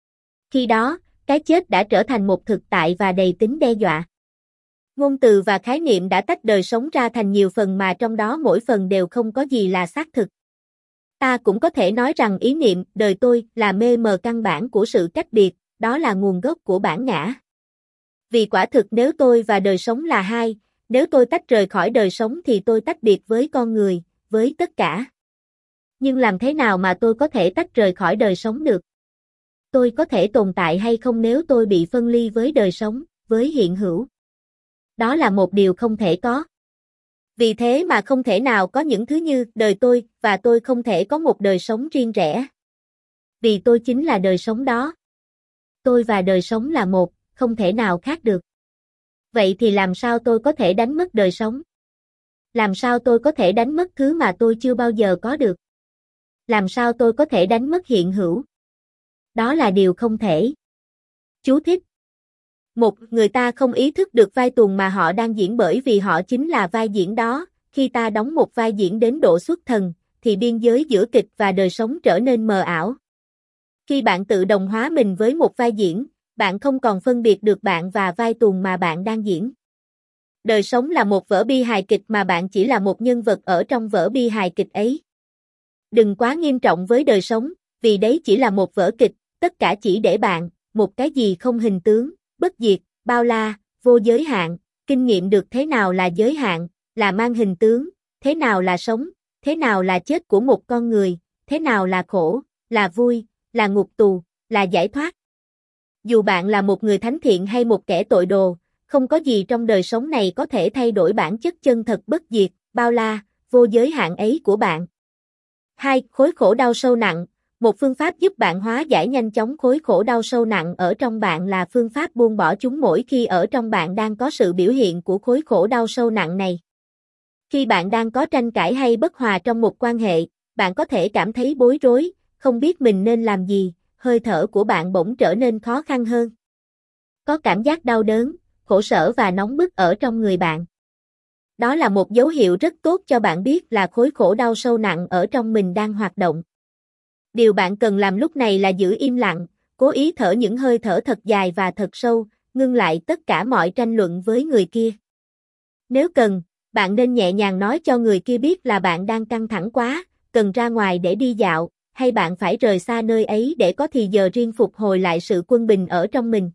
Speaker 1: Khi đó, cái chết đã trở thành một thực tại và đầy tính đe dọa. Ngôn từ và khái niệm đã tách đời sống ra thành nhiều phần mà trong đó mỗi phần đều không có gì là xác thực. Ta cũng có thể nói rằng ý niệm đời tôi là mê mờ căn bản của sự cách biệt, đó là nguồn gốc của bản ngã. Vì quả thực nếu tôi và đời sống là hai, nếu tôi tách rời khỏi đời sống thì tôi tách biệt với con người, với tất cả. Nhưng làm thế nào mà tôi có thể tách rời khỏi đời sống được? Tôi có thể tồn tại hay không nếu tôi bị phân ly với đời sống, với hiện hữu? Đó là một điều không thể có. Vì thế mà không thể nào có những thứ như đời tôi và tôi không thể có một đời sống riêng rẽ. Vì tôi chính là đời sống đó. Tôi và đời sống là một, không thể nào khác được. Vậy thì làm sao tôi có thể đánh mất đời sống? Làm sao tôi có thể đánh mất thứ mà tôi chưa bao giờ có được? Làm sao tôi có thể đánh mất hiện hữu? Đó là điều không thể. Chú thích. Một, người ta không ý thức được vai tuồng mà họ đang diễn bởi vì họ chính là vai diễn đó. Khi ta đóng một vai diễn đến độ xuất thần, thì biên giới giữa kịch và đời sống trở nên mờ ảo. Khi bạn tự đồng hóa mình với một vai diễn, bạn không còn phân biệt được bạn và vai tuồng mà bạn đang diễn. Đời sống là một vở bi hài kịch mà bạn chỉ là một nhân vật ở trong vở bi hài kịch ấy. Đừng quá nghiêm trọng với đời sống, vì đấy chỉ là một vở kịch, tất cả chỉ để bạn, một cái gì không hình tướng, bất diệt, bao la, vô giới hạn, kinh nghiệm được thế nào là giới hạn, là mang hình tướng, thế nào là sống, thế nào là chết của một con người, thế nào là khổ, là vui, là ngục tù, là giải thoát. Dù bạn là một người thánh thiện hay một kẻ tội đồ, không có gì trong đời sống này có thể thay đổi bản chất chân thật bất diệt, bao la, vô giới hạn ấy của bạn. hai. Khối khổ đau sâu nặng. Một phương pháp giúp bạn hóa giải nhanh chóng khối khổ đau sâu nặng ở trong bạn là phương pháp buông bỏ chúng mỗi khi ở trong bạn đang có sự biểu hiện của khối khổ đau sâu nặng này. Khi bạn đang có tranh cãi hay bất hòa trong một quan hệ, bạn có thể cảm thấy bối rối, không biết mình nên làm gì, hơi thở của bạn bỗng trở nên khó khăn hơn. Có cảm giác đau đớn, khổ sở và nóng bức ở trong người bạn. Đó là một dấu hiệu rất tốt cho bạn biết là khối khổ đau sâu nặng ở trong mình đang hoạt động. Điều bạn cần làm lúc này là giữ im lặng, cố ý thở những hơi thở thật dài và thật sâu, ngưng lại tất cả mọi tranh luận với người kia. Nếu cần, bạn nên nhẹ nhàng nói cho người kia biết là bạn đang căng thẳng quá, cần ra ngoài để đi dạo, hay bạn phải rời xa nơi ấy để có thì giờ riêng phục hồi lại sự quân bình ở trong mình.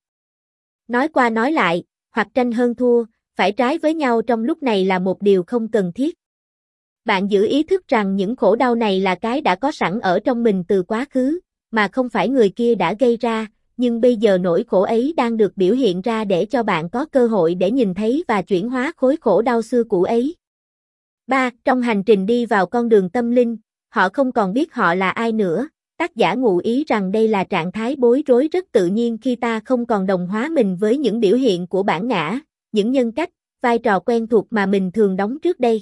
Speaker 1: Nói qua nói lại, hoặc tranh hơn thua, phải trái với nhau trong lúc này là một điều không cần thiết. Bạn giữ ý thức rằng những khổ đau này là cái đã có sẵn ở trong mình từ quá khứ, mà không phải người kia đã gây ra, nhưng bây giờ nỗi khổ ấy đang được biểu hiện ra để cho bạn có cơ hội để nhìn thấy và chuyển hóa khối khổ đau xưa cũ ấy. ba. Trong hành trình đi vào con đường tâm linh, họ không còn biết họ là ai nữa. Tác giả ngụ ý rằng đây là trạng thái bối rối rất tự nhiên khi ta không còn đồng hóa mình với những biểu hiện của bản ngã, những nhân cách, vai trò quen thuộc mà mình thường đóng trước đây.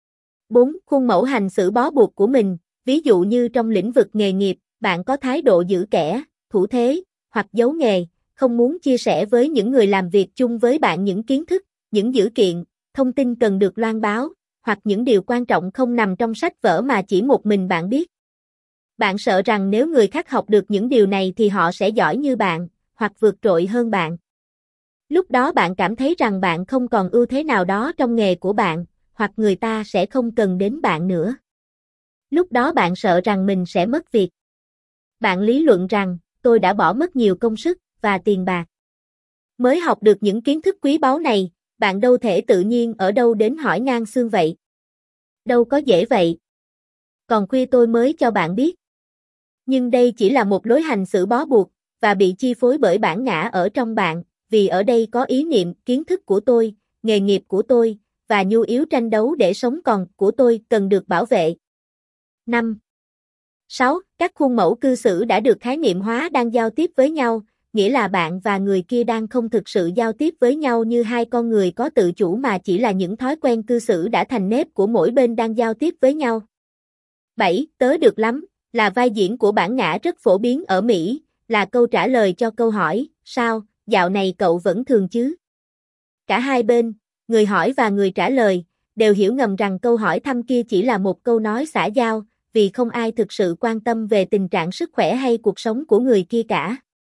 Speaker 1: bốn. Khuôn mẫu hành xử bó buộc của mình, ví dụ như trong lĩnh vực nghề nghiệp, bạn có thái độ giữ kẻ, thủ thế, hoặc giấu nghề, không muốn chia sẻ với những người làm việc chung với bạn những kiến thức, những dữ kiện, thông tin cần được loan báo, hoặc những điều quan trọng không nằm trong sách vở mà chỉ một mình bạn biết. Bạn sợ rằng nếu người khác học được những điều này thì họ sẽ giỏi như bạn, hoặc vượt trội hơn bạn. Lúc đó bạn cảm thấy rằng bạn không còn ưu thế nào đó trong nghề của bạn, hoặc người ta sẽ không cần đến bạn nữa. Lúc đó bạn sợ rằng mình sẽ mất việc. Bạn lý luận rằng, tôi đã bỏ mất nhiều công sức và tiền bạc mới học được những kiến thức quý báu này, bạn đâu thể tự nhiên ở đâu đến hỏi ngang xương vậy. Đâu có dễ vậy. Còn khuya tôi mới cho bạn biết. Nhưng đây chỉ là một lối hành xử bó buộc, và bị chi phối bởi bản ngã ở trong bạn, vì ở đây có ý niệm, kiến thức của tôi, nghề nghiệp của tôi, và nhu yếu tranh đấu để sống còn của tôi cần được bảo vệ. năm. sáu. Các khuôn mẫu cư xử đã được khái niệm hóa đang giao tiếp với nhau, nghĩa là bạn và người kia đang không thực sự giao tiếp với nhau như hai con người có tự chủ mà chỉ là những thói quen cư xử đã thành nếp của mỗi bên đang giao tiếp với nhau. bảy. Tớ được lắm, là vai diễn của bản ngã rất phổ biến ở Mỹ, là câu trả lời cho câu hỏi, sao, dạo này cậu vẫn thường chứ? Cả hai bên, người hỏi và người trả lời, đều hiểu ngầm rằng câu hỏi thăm kia chỉ là một câu nói xã giao, vì không ai thực sự quan tâm về tình trạng sức khỏe hay cuộc sống của người kia cả.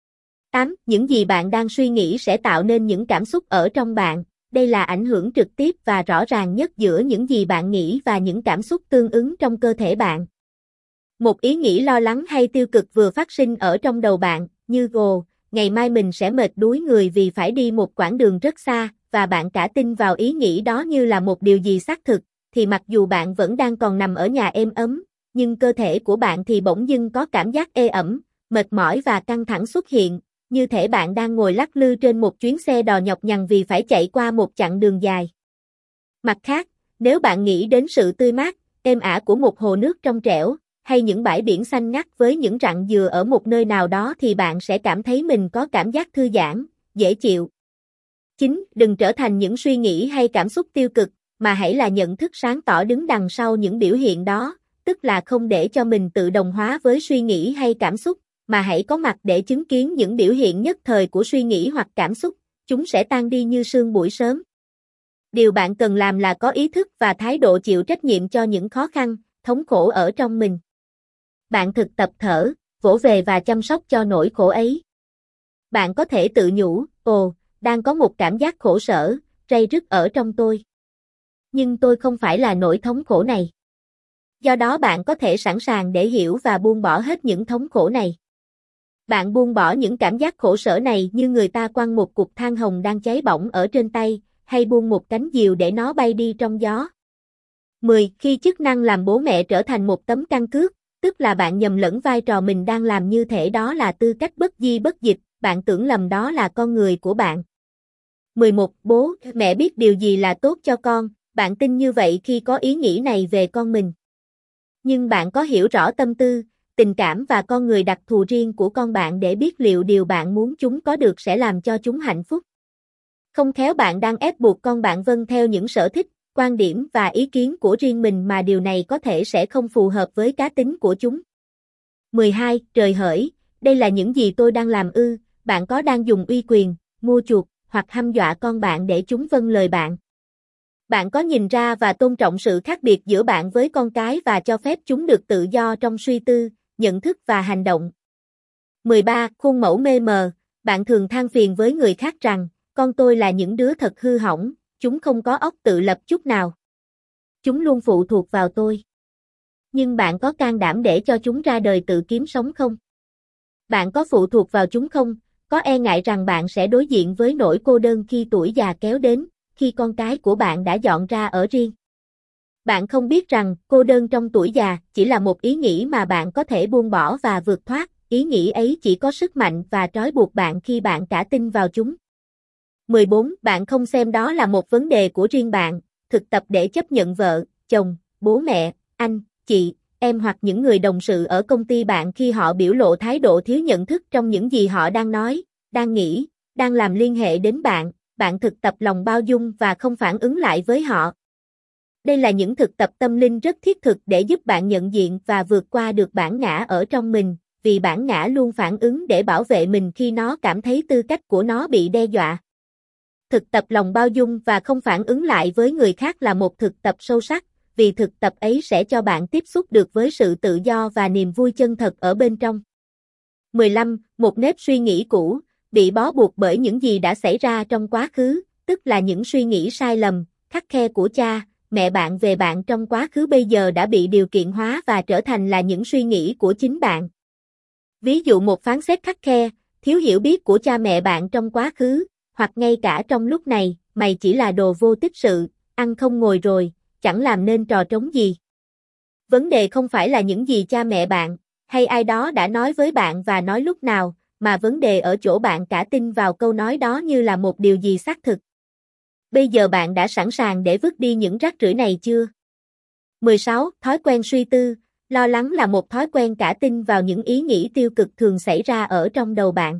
Speaker 1: tám. Những gì bạn đang suy nghĩ sẽ tạo nên những cảm xúc ở trong bạn, đây là ảnh hưởng trực tiếp và rõ ràng nhất giữa những gì bạn nghĩ và những cảm xúc tương ứng trong cơ thể bạn. Một ý nghĩ lo lắng hay tiêu cực vừa phát sinh ở trong đầu bạn, như ồ, ngày mai mình sẽ mệt đuối người vì phải đi một quãng đường rất xa, và bạn cả tin vào ý nghĩ đó như là một điều gì xác thực, thì mặc dù bạn vẫn đang còn nằm ở nhà êm ấm, nhưng cơ thể của bạn thì bỗng dưng có cảm giác ê ẩm, mệt mỏi và căng thẳng xuất hiện, như thể bạn đang ngồi lắc lư trên một chuyến xe đò nhọc nhằn vì phải chạy qua một chặng đường dài. Mặt khác, nếu bạn nghĩ đến sự tươi mát, êm ả của một hồ nước trong trẻo, hay những bãi biển xanh ngắt với những rặng dừa ở một nơi nào đó thì bạn sẽ cảm thấy mình có cảm giác thư giãn, dễ chịu. chín. Đừng trở thành những suy nghĩ hay cảm xúc tiêu cực, mà hãy là nhận thức sáng tỏ đứng đằng sau những biểu hiện đó, tức là không để cho mình tự đồng hóa với suy nghĩ hay cảm xúc, mà hãy có mặt để chứng kiến những biểu hiện nhất thời của suy nghĩ hoặc cảm xúc, chúng sẽ tan đi như sương buổi sớm. Điều bạn cần làm là có ý thức và thái độ chịu trách nhiệm cho những khó khăn, thống khổ ở trong mình. Bạn thực tập thở, vỗ về và chăm sóc cho nỗi khổ ấy. Bạn có thể tự nhủ, ồ, đang có một cảm giác khổ sở, ray rứt ở trong tôi. Nhưng tôi không phải là nỗi thống khổ này. Do đó bạn có thể sẵn sàng để hiểu và buông bỏ hết những thống khổ này. Bạn buông bỏ những cảm giác khổ sở này như người ta quăng một cục than hồng đang cháy bỏng ở trên tay, hay buông một cánh diều để nó bay đi trong gió. mười. Khi chức năng làm bố mẹ trở thành một tấm căn cước, tức là bạn nhầm lẫn vai trò mình đang làm như thể đó là tư cách bất di bất dịch, bạn tưởng lầm đó là con người của bạn. mười một. Bố, mẹ biết điều gì là tốt cho con, bạn tin như vậy khi có ý nghĩ này về con mình. Nhưng bạn có hiểu rõ tâm tư, tình cảm và con người đặc thù riêng của con bạn để biết liệu điều bạn muốn chúng có được sẽ làm cho chúng hạnh phúc. Không khéo bạn đang ép buộc con bạn vâng theo những sở thích, quan điểm và ý kiến của riêng mình mà điều này có thể sẽ không phù hợp với cá tính của chúng. mười hai. Trời hỡi, đây là những gì tôi đang làm ư, bạn có đang dùng uy quyền, mua chuộc, hoặc hăm dọa con bạn để chúng vâng lời bạn. Bạn có nhìn ra và tôn trọng sự khác biệt giữa bạn với con cái và cho phép chúng được tự do trong suy tư, nhận thức và hành động. mười ba. Khuôn mẫu mê mờ, bạn thường than phiền với người khác rằng, con tôi là những đứa thật hư hỏng, chúng không có óc tự lập chút nào. Chúng luôn phụ thuộc vào tôi. Nhưng bạn có can đảm để cho chúng ra đời tự kiếm sống không? Bạn có phụ thuộc vào chúng không? Có e ngại rằng bạn sẽ đối diện với nỗi cô đơn khi tuổi già kéo đến, khi con cái của bạn đã dọn ra ở riêng? Bạn không biết rằng cô đơn trong tuổi già chỉ là một ý nghĩ mà bạn có thể buông bỏ và vượt thoát, ý nghĩ ấy chỉ có sức mạnh và trói buộc bạn khi bạn cả tin vào chúng. mười bốn. Bạn không xem đó là một vấn đề của riêng bạn, thực tập để chấp nhận vợ, chồng, bố mẹ, anh, chị, em hoặc những người đồng sự ở công ty bạn khi họ biểu lộ thái độ thiếu nhận thức trong những gì họ đang nói, đang nghĩ, đang làm liên hệ đến bạn, bạn thực tập lòng bao dung và không phản ứng lại với họ. Đây là những thực tập tâm linh rất thiết thực để giúp bạn nhận diện và vượt qua được bản ngã ở trong mình, vì bản ngã luôn phản ứng để bảo vệ mình khi nó cảm thấy tư cách của nó bị đe dọa. Thực tập lòng bao dung và không phản ứng lại với người khác là một thực tập sâu sắc, vì thực tập ấy sẽ cho bạn tiếp xúc được với sự tự do và niềm vui chân thật ở bên trong. mười lăm. Một nếp suy nghĩ cũ, bị bó buộc bởi những gì đã xảy ra trong quá khứ, tức là những suy nghĩ sai lầm, khắt khe của cha, mẹ bạn về bạn trong quá khứ bây giờ đã bị điều kiện hóa và trở thành là những suy nghĩ của chính bạn. Ví dụ một phán xét khắt khe, thiếu hiểu biết của cha mẹ bạn trong quá khứ, hoặc ngay cả trong lúc này, mày chỉ là đồ vô tích sự, ăn không ngồi rồi, chẳng làm nên trò trống gì. Vấn đề không phải là những gì cha mẹ bạn, hay ai đó đã nói với bạn và nói lúc nào, mà vấn đề ở chỗ bạn cả tin vào câu nói đó như là một điều gì xác thực. Bây giờ bạn đã sẵn sàng để vứt đi những rác rưởi này chưa? mười sáu. Thói quen suy tư. Lo lắng là một thói quen cả tin vào những ý nghĩ tiêu cực thường xảy ra ở trong đầu bạn.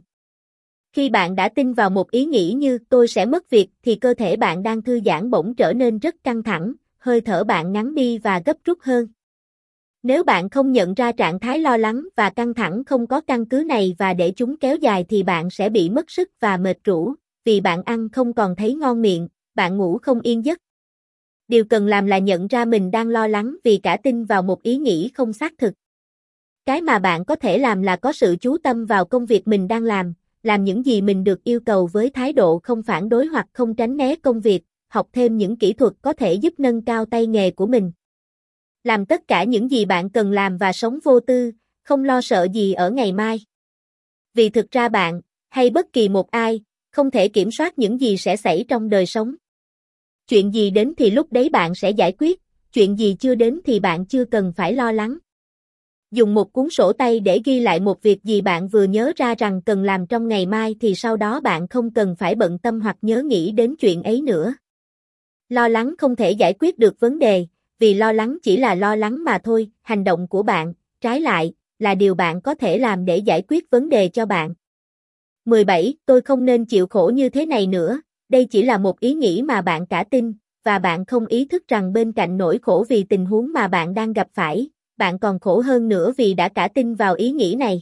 Speaker 1: Khi bạn đã tin vào một ý nghĩ như tôi sẽ mất việc thì cơ thể bạn đang thư giãn bỗng trở nên rất căng thẳng, hơi thở bạn ngắn đi và gấp rút hơn. Nếu bạn không nhận ra trạng thái lo lắng và căng thẳng không có căn cứ này và để chúng kéo dài thì bạn sẽ bị mất sức và mệt rũ, vì bạn ăn không còn thấy ngon miệng, bạn ngủ không yên giấc. Điều cần làm là nhận ra mình đang lo lắng vì cả tin vào một ý nghĩ không xác thực. Cái mà bạn có thể làm là có sự chú tâm vào công việc mình đang làm, làm những gì mình được yêu cầu với thái độ không phản đối hoặc không tránh né công việc, học thêm những kỹ thuật có thể giúp nâng cao tay nghề của mình. Làm tất cả những gì bạn cần làm và sống vô tư, không lo sợ gì ở ngày mai. Vì thực ra bạn, hay bất kỳ một ai, không thể kiểm soát những gì sẽ xảy trong đời sống. Chuyện gì đến thì lúc đấy bạn sẽ giải quyết, chuyện gì chưa đến thì bạn chưa cần phải lo lắng. Dùng một cuốn sổ tay để ghi lại một việc gì bạn vừa nhớ ra rằng cần làm trong ngày mai thì sau đó bạn không cần phải bận tâm hoặc nhớ nghĩ đến chuyện ấy nữa. Lo lắng không thể giải quyết được vấn đề, vì lo lắng chỉ là lo lắng mà thôi, hành động của bạn, trái lại, là điều bạn có thể làm để giải quyết vấn đề cho bạn. mười bảy. Tôi không nên chịu khổ như thế này nữa, đây chỉ là một ý nghĩ mà bạn cả tin, và bạn không ý thức rằng bên cạnh nỗi khổ vì tình huống mà bạn đang gặp phải, bạn còn khổ hơn nữa vì đã cả tin vào ý nghĩ này.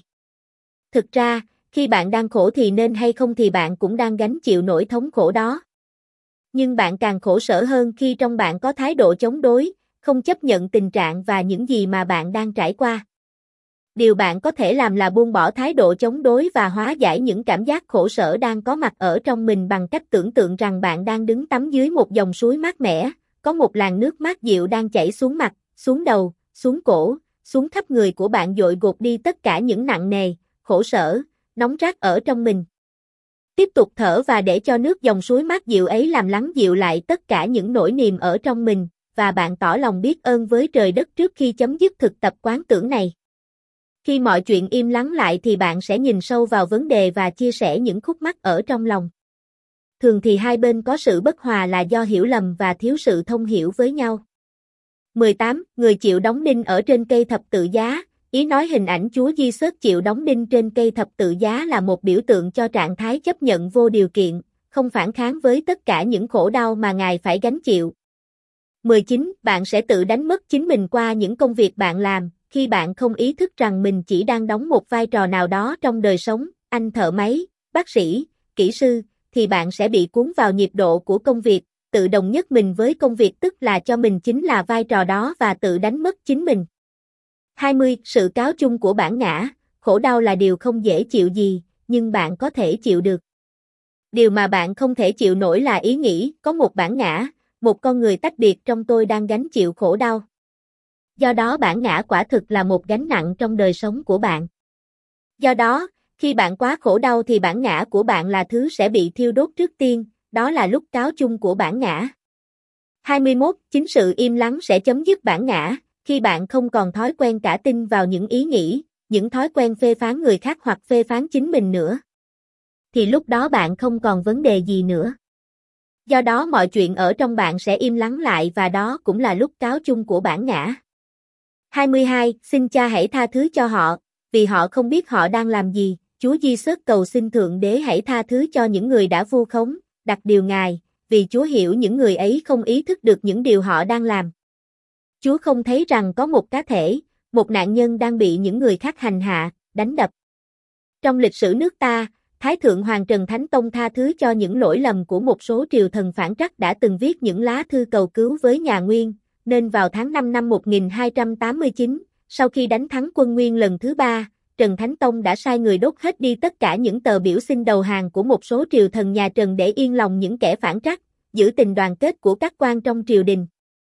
Speaker 1: Thực ra, khi bạn đang khổ thì nên hay không thì bạn cũng đang gánh chịu nỗi thống khổ đó. Nhưng bạn càng khổ sở hơn khi trong bạn có thái độ chống đối, không chấp nhận tình trạng và những gì mà bạn đang trải qua. Điều bạn có thể làm là buông bỏ thái độ chống đối và hóa giải những cảm giác khổ sở đang có mặt ở trong mình bằng cách tưởng tượng rằng bạn đang đứng tắm dưới một dòng suối mát mẻ, có một làn nước mát dịu đang chảy xuống mặt, xuống đầu, xuống cổ, xuống khắp người của bạn dội gột đi tất cả những nặng nề, khổ sở, nóng rát ở trong mình. Tiếp tục thở và để cho nước dòng suối mát dịu ấy làm lắng dịu lại tất cả những nỗi niềm ở trong mình, và bạn tỏ lòng biết ơn với trời đất trước khi chấm dứt thực tập quán tưởng này. Khi mọi chuyện im lắng lại thì bạn sẽ nhìn sâu vào vấn đề và chia sẻ những khúc mắc ở trong lòng. Thường thì hai bên có sự bất hòa là do hiểu lầm và thiếu sự thông hiểu với nhau. mười tám. Người chịu đóng đinh ở trên cây thập tự giá. Ý nói hình ảnh Chúa Giêsu chịu đóng đinh trên cây thập tự giá là một biểu tượng cho trạng thái chấp nhận vô điều kiện, không phản kháng với tất cả những khổ đau mà Ngài phải gánh chịu. mười chín. Bạn sẽ tự đánh mất chính mình qua những công việc bạn làm, khi bạn không ý thức rằng mình chỉ đang đóng một vai trò nào đó trong đời sống, anh thợ máy, bác sĩ, kỹ sư, thì bạn sẽ bị cuốn vào nhịp độ của công việc, tự đồng nhất mình với công việc tức là cho mình chính là vai trò đó và tự đánh mất chính mình. hai mươi. Sự cáo chung của bản ngã. Khổ đau là điều không dễ chịu gì, nhưng bạn có thể chịu được. Điều mà bạn không thể chịu nổi là ý nghĩ có một bản ngã, một con người tách biệt trong tôi đang gánh chịu khổ đau. Do đó bản ngã quả thực là một gánh nặng trong đời sống của bạn. Do đó, khi bạn quá khổ đau thì bản ngã của bạn là thứ sẽ bị thiêu đốt trước tiên, đó là lúc cáo chung của bản ngã. hai mươi mốt. Chính sự im lắng sẽ chấm dứt bản ngã, khi bạn không còn thói quen cả tin vào những ý nghĩ, những thói quen phê phán người khác hoặc phê phán chính mình nữa. Thì lúc đó bạn không còn vấn đề gì nữa. Do đó mọi chuyện ở trong bạn sẽ im lắng lại và đó cũng là lúc cáo chung của bản ngã. hai mươi hai. Xin Cha hãy tha thứ cho họ, vì họ không biết họ đang làm gì. Chúa Giêsu cầu xin Thượng Đế hãy tha thứ cho những người đã vu khống, đặt điều Ngài, vì Chúa hiểu những người ấy không ý thức được những điều họ đang làm. Chúa không thấy rằng có một cá thể, một nạn nhân đang bị những người khác hành hạ, đánh đập. Trong lịch sử nước ta, Thái Thượng Hoàng Trần Thánh Tông tha thứ cho những lỗi lầm của một số triều thần phản trắc đã từng viết những lá thư cầu cứu với nhà Nguyên, nên vào tháng năm năm một nghìn hai trăm tám mươi chín, sau khi đánh thắng quân Nguyên lần thứ ba, Trần Thánh Tông đã sai người đốt hết đi tất cả những tờ biểu xin đầu hàng của một số triều thần nhà Trần để yên lòng những kẻ phản trắc, giữ tình đoàn kết của các quan trong triều đình.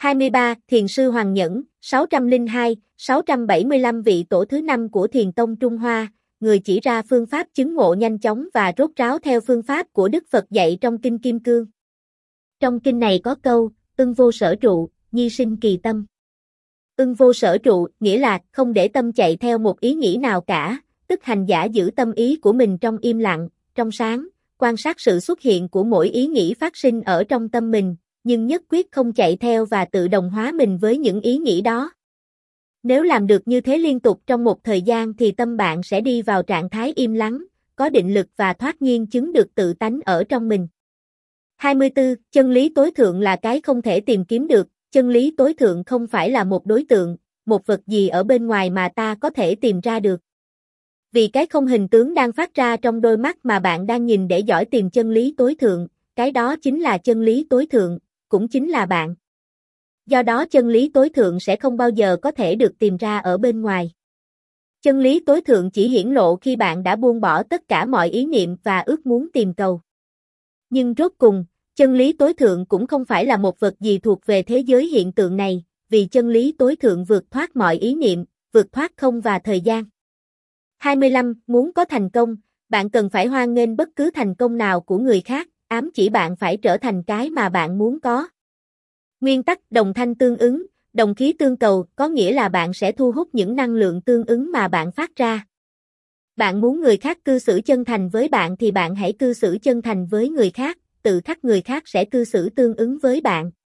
Speaker 1: hai mươi ba. Thiền sư Hoàng Nhẫn, sáu trăm lẻ hai, sáu trăm bảy mươi lăm vị tổ thứ năm của Thiền tông Trung Hoa, người chỉ ra phương pháp chứng ngộ nhanh chóng và rốt ráo theo phương pháp của Đức Phật dạy trong Kinh Kim Cương. Trong kinh này có câu, ưng vô sở trụ, nhi sinh kỳ tâm. Ưng vô sở trụ, nghĩa là không để tâm chạy theo một ý nghĩ nào cả, tức hành giả giữ tâm ý của mình trong im lặng, trong sáng, quan sát sự xuất hiện của mỗi ý nghĩ phát sinh ở trong tâm mình, nhưng nhất quyết không chạy theo và tự đồng hóa mình với những ý nghĩ đó. Nếu làm được như thế liên tục trong một thời gian thì tâm bạn sẽ đi vào trạng thái im lắng, có định lực và thoát nhiên chứng được tự tánh ở trong mình. hai mươi tư. Chân lý tối thượng là cái không thể tìm kiếm được. Chân lý tối thượng không phải là một đối tượng, một vật gì ở bên ngoài mà ta có thể tìm ra được. Vì cái không hình tướng đang phát ra trong đôi mắt mà bạn đang nhìn để dõi tìm chân lý tối thượng, cái đó chính là chân lý tối thượng, cũng chính là bạn. Do đó chân lý tối thượng sẽ không bao giờ có thể được tìm ra ở bên ngoài. Chân lý tối thượng chỉ hiển lộ khi bạn đã buông bỏ tất cả mọi ý niệm và ước muốn tìm cầu. Nhưng rốt cùng, chân lý tối thượng cũng không phải là một vật gì thuộc về thế giới hiện tượng này, vì chân lý tối thượng vượt thoát mọi ý niệm, vượt thoát không và thời gian. hai mươi lăm. Muốn có thành công, bạn cần phải hoan nghênh bất cứ thành công nào của người khác, ám chỉ bạn phải trở thành cái mà bạn muốn có. Nguyên tắc đồng thanh tương ứng, đồng khí tương cầu có nghĩa là bạn sẽ thu hút những năng lượng tương ứng mà bạn phát ra. Bạn muốn người khác cư xử chân thành với bạn thì bạn hãy cư xử chân thành với người khác, tự khắc người khác sẽ cư xử tương ứng với bạn.